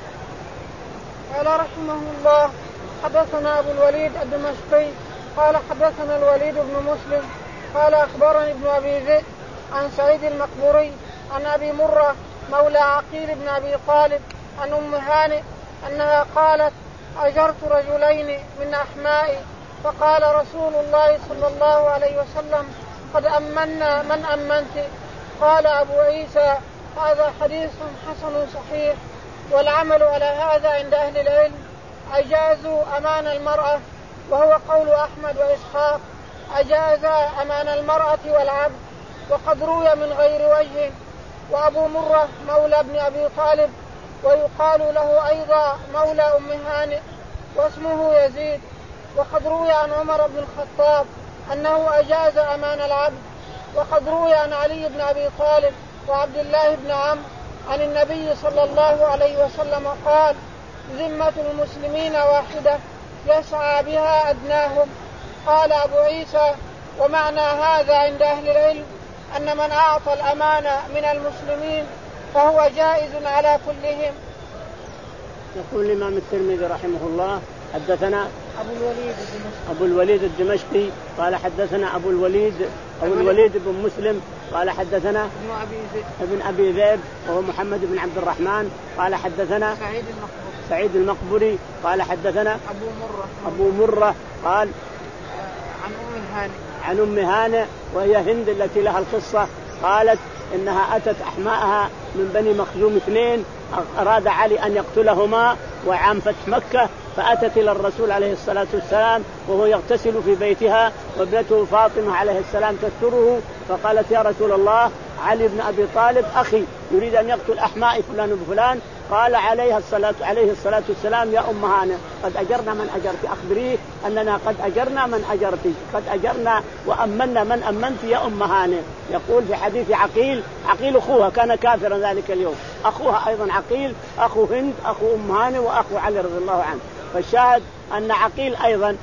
قال رحمه الله حدثنا أبو الوليد الدمشقي قال حدثنا الوليد بن مسلم قال أخبرني ابن أبي ذئب عن سعيد المقبوري عن أبي مرة مولى عقيل بن أبي طالب عن أم هانئ أنها قالت أجرت رجلين من أحمائي فقال رسول الله صلى الله عليه وسلم قد أمنا من أمنت؟ قال أبو عيسى هذا حديث حسن صحيح. والعمل على هذا عند أهل العلم أجازوا أمان المرأة، وهو قول أحمد وإسحاق، أجاز أمان المرأة والعبد، وقد روي من غير وجه. وأبو مرة مولى ابن أبي طالب ويقال له أيضا مولى أم هانئ واسمه يزيد. وقد روي عن عمر بن الخطاب أنه أجاز أمان العبد. وقد روي عن علي بن أبي طالب وعبد الله بن عمرو عن النبي صلى الله عليه وسلم قال ذمة المسلمين واحدة يسعى بها أدناهم. قال أبو عيسى ومعنى هذا عند أهل العلم أن من أعطى الأمانة من المسلمين فهو جائز على كلهم. يقول الإمام الترمذي رحمه الله حدثنا أبو الوليد الدمشقي أبو الوليد الدمشقي قال حدثنا أبو الوليد أبو الوليد بن مسلم قال حدثنا ابن أبي ذئب ابن أبي ذئب وهو محمد بن عبد الرحمن قال حدثنا سعيد المقبوري سعيد المقبوري قال حدثنا أبو مرة أبو مرة قال عن أم هانئ عن أم هانئ وهي هند التي لها القصة، قالت إنها أتت أحماءها من بني مخزوم اثنين أراد علي أن يقتلهما وعام فتح مكة، فأتت إلى الرسول عليه الصلاة والسلام وهو يغتسل في بيتها وابنته فاطمة عليه السلام تستره، فقالت يا رسول الله علي بن أبي طالب أخي يريد أن يقتل أحمائي فلان وفلان. قال عليه الصلاة عليه الصلاة والسلام يا أم هانئ قد أجرنا من أجرت، أخبريه أننا قد أجرنا من أجرت، قد أجرنا وأمنا من أمنت يا أم هانئ. يقول في حديث عقيل، عقيل أخوها كان كافرا ذلك اليوم، أخوها أيضا عقيل أخو هند أخو أم هانئ وأخو علي رضي الله عنه. فالشاهد أن عقيل أيضا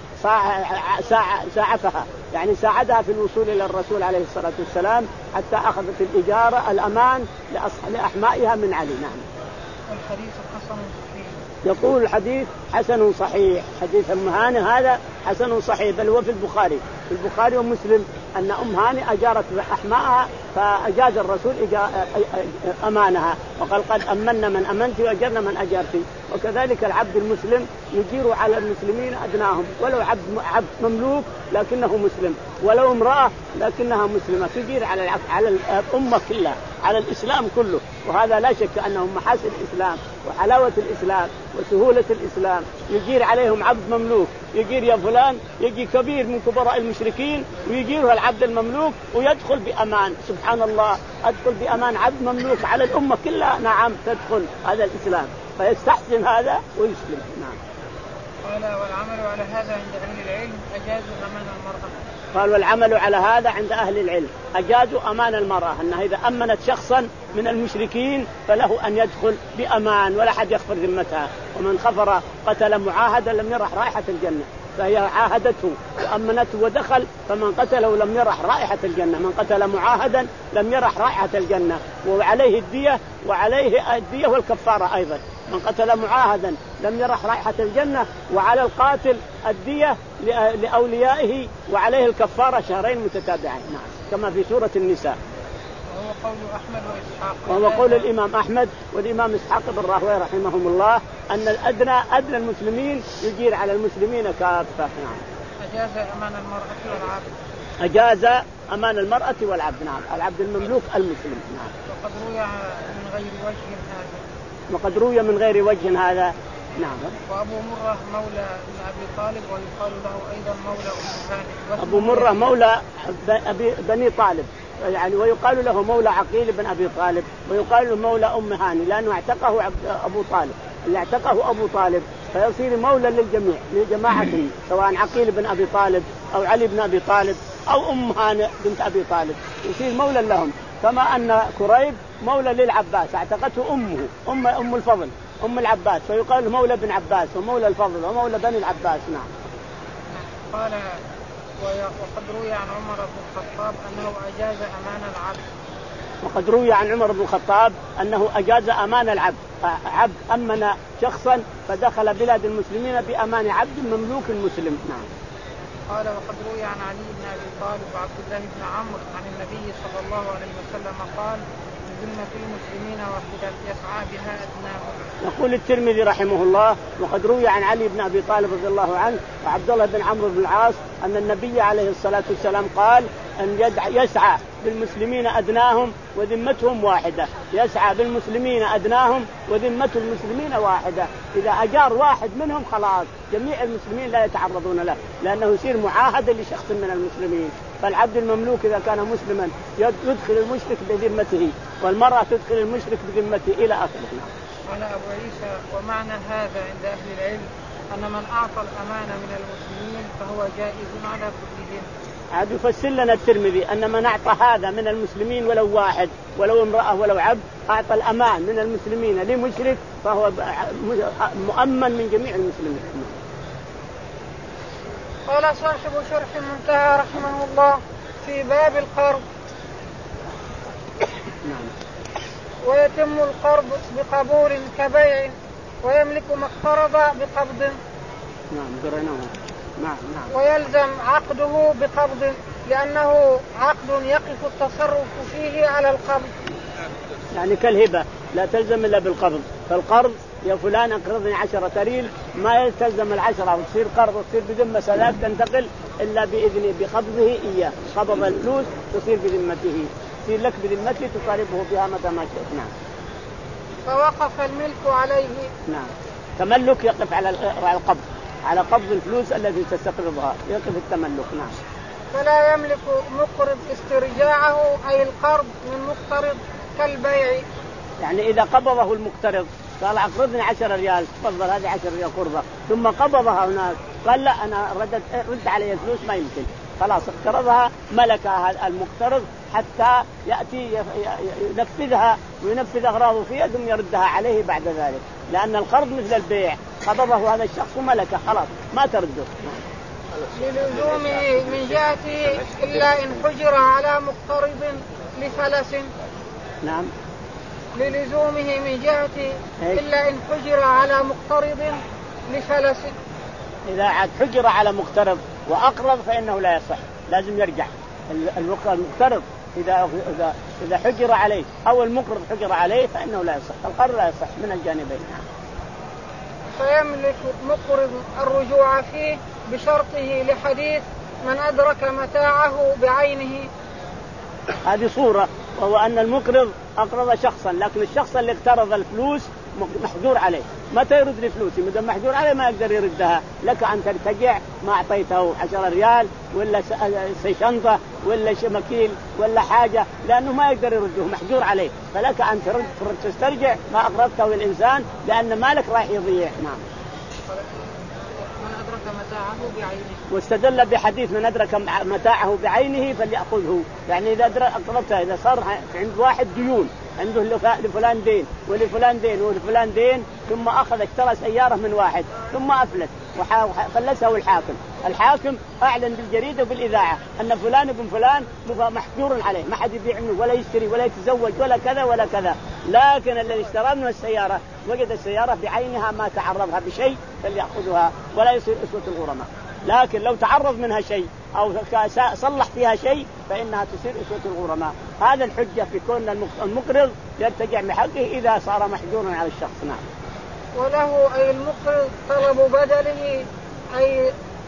ساعفها يعني ساعدها في الوصول إلى الرسول عليه الصلاة والسلام حتى أخذت الإجارة الأمان لأحمائها من علي. نعم. الحديث حسن صحيح. يقول الحديث حسن صحيح، حديث أم هانئ هذا حسن صحيح، بل هو في البخاري في البخاري ومسلم أن أم هانئ أجارت أحماءها فأجاز الرسول أمانها وقال قد أمنا من أمنت وأجرنا من أجرت. وكذلك العبد المسلم يجير على المسلمين أدناهم، ولو عبد عبد مملوك لكنه مسلم، ولو امرأة لكنها مسلمة تجير على على الأمة كلها، على الإسلام كله. وهذا لا شك أنه محاسن الإسلام وحلاوة الإسلام وسهولة الإسلام. يجير عليهم عبد مملوك، يجير يا فلان، يجي كبير من كبراء المشركين ويجيرها العبد المملوك ويدخل بأمان. سبحان الله، أدخل بأمان عبد مملوك على الأمة كلها. نعم تدخل هذا الإسلام، فيستحسن هذا ويسلم. نعم. قال والعمل على هذا عند أهل العلم أجازوا أمان المرأة. قال والعمل على هذا عند أهل العلم أجازوا أمان المرأة، أنها إذا أمنت شخصا من المشركين فله أن يدخل بأمان ولا حد يخفر ذمتها. ومن خفر قتل معاهدا لم يرح رائحة الجنة، فهي عاهدته وأمنته ودخل، فمن قتله لم يرح رائحة الجنة. من قتل معاهدا لم يرح رائحة الجنة، وعليه الدية وعليه الدية والكفارة أيضا. من قتل معاهدا لم يرح رائحة الجنة، وعلى القاتل الدية لأوليائه وعليه الكفارة شهرين متتابعين. نعم كما في سورة النساء. وهو قول أحمد وإسحاق. وهو قول الإمام أحمد والإمام إسحاق بن راهويه رحمهم الله أن الأدنى أدنى المسلمين يجير على المسلمين كافة. نعم. أجاز أمان المرأة والعبد. أجاز أمان المرأة والعبد، نعم، العبد المملوك المسلم، نعم. وقد روي من غير وجه هذا. وقد روي من غير وجه هذا، نعم. وأبو مرة مولى بن أبي طالب ويقال له أيضا مولى أم هانئ. أبو مرة مولى أبي بني طالب يعني، ويقال له مولى عقيل بن أبي طالب، ويقال له مولى أم هانئ لأنه اعتقه أبو طالب، اللي اعتقه أبو طالب فيصير مولى للجميع لجماعته، سواء عقيل بن أبي طالب أو علي بن أبي طالب أو أم هانئ بنت أبي طالب، يصير مولى لهم. كما أن كريب مولى للعباس اعتقته أمه أم أم الفضل أم العباس، فيقال مولى بن عباس ومولى الفضل ومولى بني العباس، نعم. قال وقد روي عن عمر بن الخطاب أنه أجاز أمان العبد. وقد روي عن عمر بن الخطاب أنه أجاز أمان العبد، عبد أمن شخصا فدخل بلاد المسلمين بأمان عبد مملوك مسلم، نعم. قال وقد روي عن علي بن أبي طالب وعبد الله بن عمرو عن النبي صلى الله عليه وسلم قال ذمة المسلمين واحدة يسعى بها أدناهم. يقول الترمذي رحمه الله وقد روي عن علي بن أبي طالب رضي الله عنه وعبد الله بن عمرو بن العاص أن النبي عليه الصلاة والسلام قال أن يسعى بالمسلمين أدناهم وذمتهم واحدة، يسعى بالمسلمين أدناهم وذمة المسلمين واحدة. إذا أجار واحد منهم خلاص جميع المسلمين لا يتعرضون له، لأنه يصير معاهدة لشخص من المسلمين. فالعبد المملوك إذا كان مسلما يدخل المشرك بذمته، والمرأة تدخل المشرك بذمته إلى آخره. قال أبو عيسى ومعنى هذا عند أهل العلم أن من أعطى الأمانة من المسلمين فهو جائز على كلهم. عاد يفسر لنا الترمذي أن من أعطى هذا من المسلمين ولو واحد ولو امرأة ولو عبد أعطى الأمان من المسلمين لمشرك فهو مؤمن من جميع المسلمين. قال صاحب شرح المنتهى رحمه الله في باب القرض. نعم. ويتم القرض بقبول كبيع ويملك ما اقترض بقبض. نعم قرأناه. نعم نعم. ويلزم عقده بقبض لأنه عقد يقف التصرف فيه على القبض، يعني كالهبة لا تلزم إلا بالقبض. فالقرض يا فلان أقرضني عشرة ريال ما يلتزم العشرة وتصير قرض وتصير بذمة سلاف تنتقل إلا بإذن بقبضه إياه، قبض الفلوس تصير بذمته، تصير لك بذمته تطالبه بها متى ما شئت. نعم. فوقف الملك عليه. نعم. تملك يقف على القبض، على قبض الفلوس التي تستقرضها يقف التملك. نعم. فلا يملك مقرض استرجاعه أي القرض من مقترض كالبيع. يعني إذا قبضه المقترض قال أقرضني عشر ريال تفضل هذه عشر ريال قرضة، ثم قبضها هناك قال لا أنا ردت رد علي الفلوس ما يمكن، خلاص اقترضها ملكها المقترض حتى يأتي ينفذها وينفذ أغراضه فيها ثم يردها عليه بعد ذلك، لأن القرض مثل البيع قبضه هذا الشخص ملكه خلاص ما ترده. للزومه من جهته إلا إن حجر على مقترض لفلس. نعم. للزومه من جهته إلا إن حجر على مقترض لفلس. إذا عاد حجر على مقترض وأقرض فإنه لا يصح، لازم يرجع المقترض. إذا إذا إذا حجر عليه أو المقرض حجر عليه فإنه لا يصح، القرض لا يصح من الجانبين. فيملك مقرض الرجوع فيه بشرطه لحديث من أدرك متاعه بعينه. هذه صورة، وهو أن المقرض أقرض شخصا لكن الشخص اللي اقترض الفلوس محجور عليه، متى يرد لي فلوسي؟ مدام محجور عليه ما يقدر يردها، لك أن ترتجع ما أعطيته عشرة ريال ولا شنطة ولا مكيل ولا حاجة، لأنه ما يقدر يرده محجور عليه، فلك أن ترد تسترجع ما أقرضته للإنسان لأن مالك راح يضيع. نعم. من أدرك متاعه بعينه. واستدل بحديث من أدرك متاعه بعينه فليأخذه، يعني إذا أقرضته إذا صار عند واحد ديون عنده لفلان دين ولفلان دين ولفلان دين ثم أخذ اشترى سيارة من واحد ثم أفلت وفلسه الحاكم، الحاكم أعلن بالجريدة وبالإذاعة أن فلان ابن فلان محجور عليه ما حد يبيع منه ولا يشتري ولا يتزوج ولا كذا ولا كذا، لكن الذي اشترى منه السيارة وجد السيارة بعينها ما تعرضها بشيء فليأخذها ولا يصير أسوة الغرماء، لكن لو تعرض منها شيء أو صلح فيها شيء فإنها تصير أسوة الغرماء. هذا الحجة في كون المقرض يرتجع بحقه إذا صار محجورا على الشخص. نعم. وله أي المقرض طلب بدله أي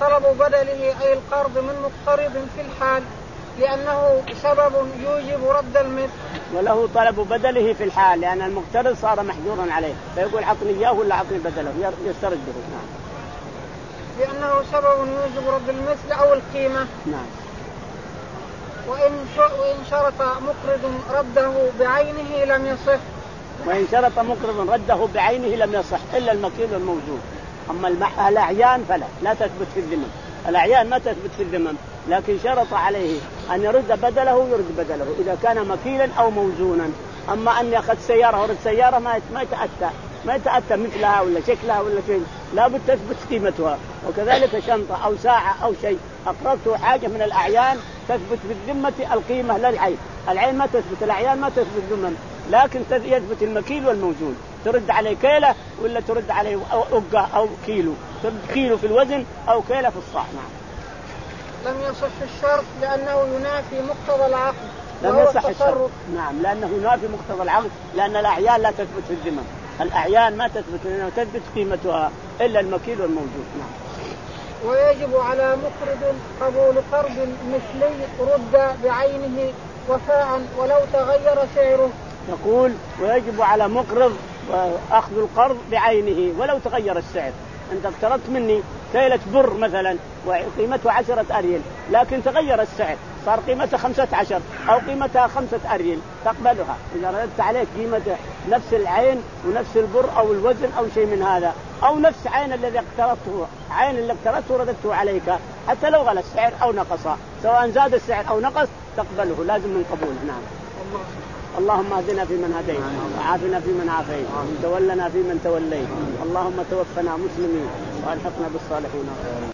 طلب بدله أي القرض من مقترض في الحال لأنه سبب يوجب رد المثل. وله طلب بدله في الحال لأن المقترض صار محجورا عليه فيقول عطني إياه ولا عطني بدله يسترده. نعم. لأنه سبب يوجب رد المثل أو القيمة. نعم. وإن وإن شرط مقرض رده بعينه لم يصح. وإن شرط مقرض رده بعينه لم يصح إلا المكيل والموزون. أما الأعيان فلا لا تثبت في الذمم. الأعيان ما تثبت في الذمم لكن شرط عليه أن يرد بدله يرد بدله إذا كان مكيلا أو موزونا. أما أن يأخذ سيارة ورد سيارة ما ما يتأتى ما يتأتى مثلها ولا شكلها ولا شيء لا بد تثبت قيمتها. وكذلك شنطة أو ساعة أو شيء أقرضته حاجة من الأعيان تثبت في الذمة القيمة لا العين. العين ما تثبت الأعيان ما تثبت ذمم لكن يثبت المكيل والموزون. ترد عليه كيلة ولا ترد عليه أوقة أو كيلو ترد كيلو في الوزن أو كيلة في الصاع. نعم. لم يصح الشرط لأنه ينافي مقتضى العقد. لم يصح الشرط. نعم لأنه ينافي مقتضى العقد لأن الأعيان لا تثبت في الذمم. الأعيان ما تثبت لأنه تثبت قيمتها إلا المكيل والموجود. نعم. ويجب على مقرض قبول قرض مثلي رد بعينه وفاء ولو تغير سعره. يقول ويجب على مقرض أخذ القرض بعينه ولو تغير السعر. أنت اقترضت مني كيلة بر مثلا وقيمتها عشرة أريل لكن تغير السعر صار قيمتها خمسة عشر أو قيمتها خمسة أريل تقبلها إذا ردت عليك قيمة نفس العين ونفس البر أو الوزن أو شيء من هذا أو نفس عين الذي اقترضته عين اللي اقترضته رددته عليك حتى لو غلى السعر أو نقص سواء زاد السعر أو نقص تقبله لازم من قبوله. نعم. اللهم اهدنا فيمن هديت وعافنا فيمن عافيت وتولنا فيمن توليت اللهم توفنا مسلمين وألحقنا بالصالحين.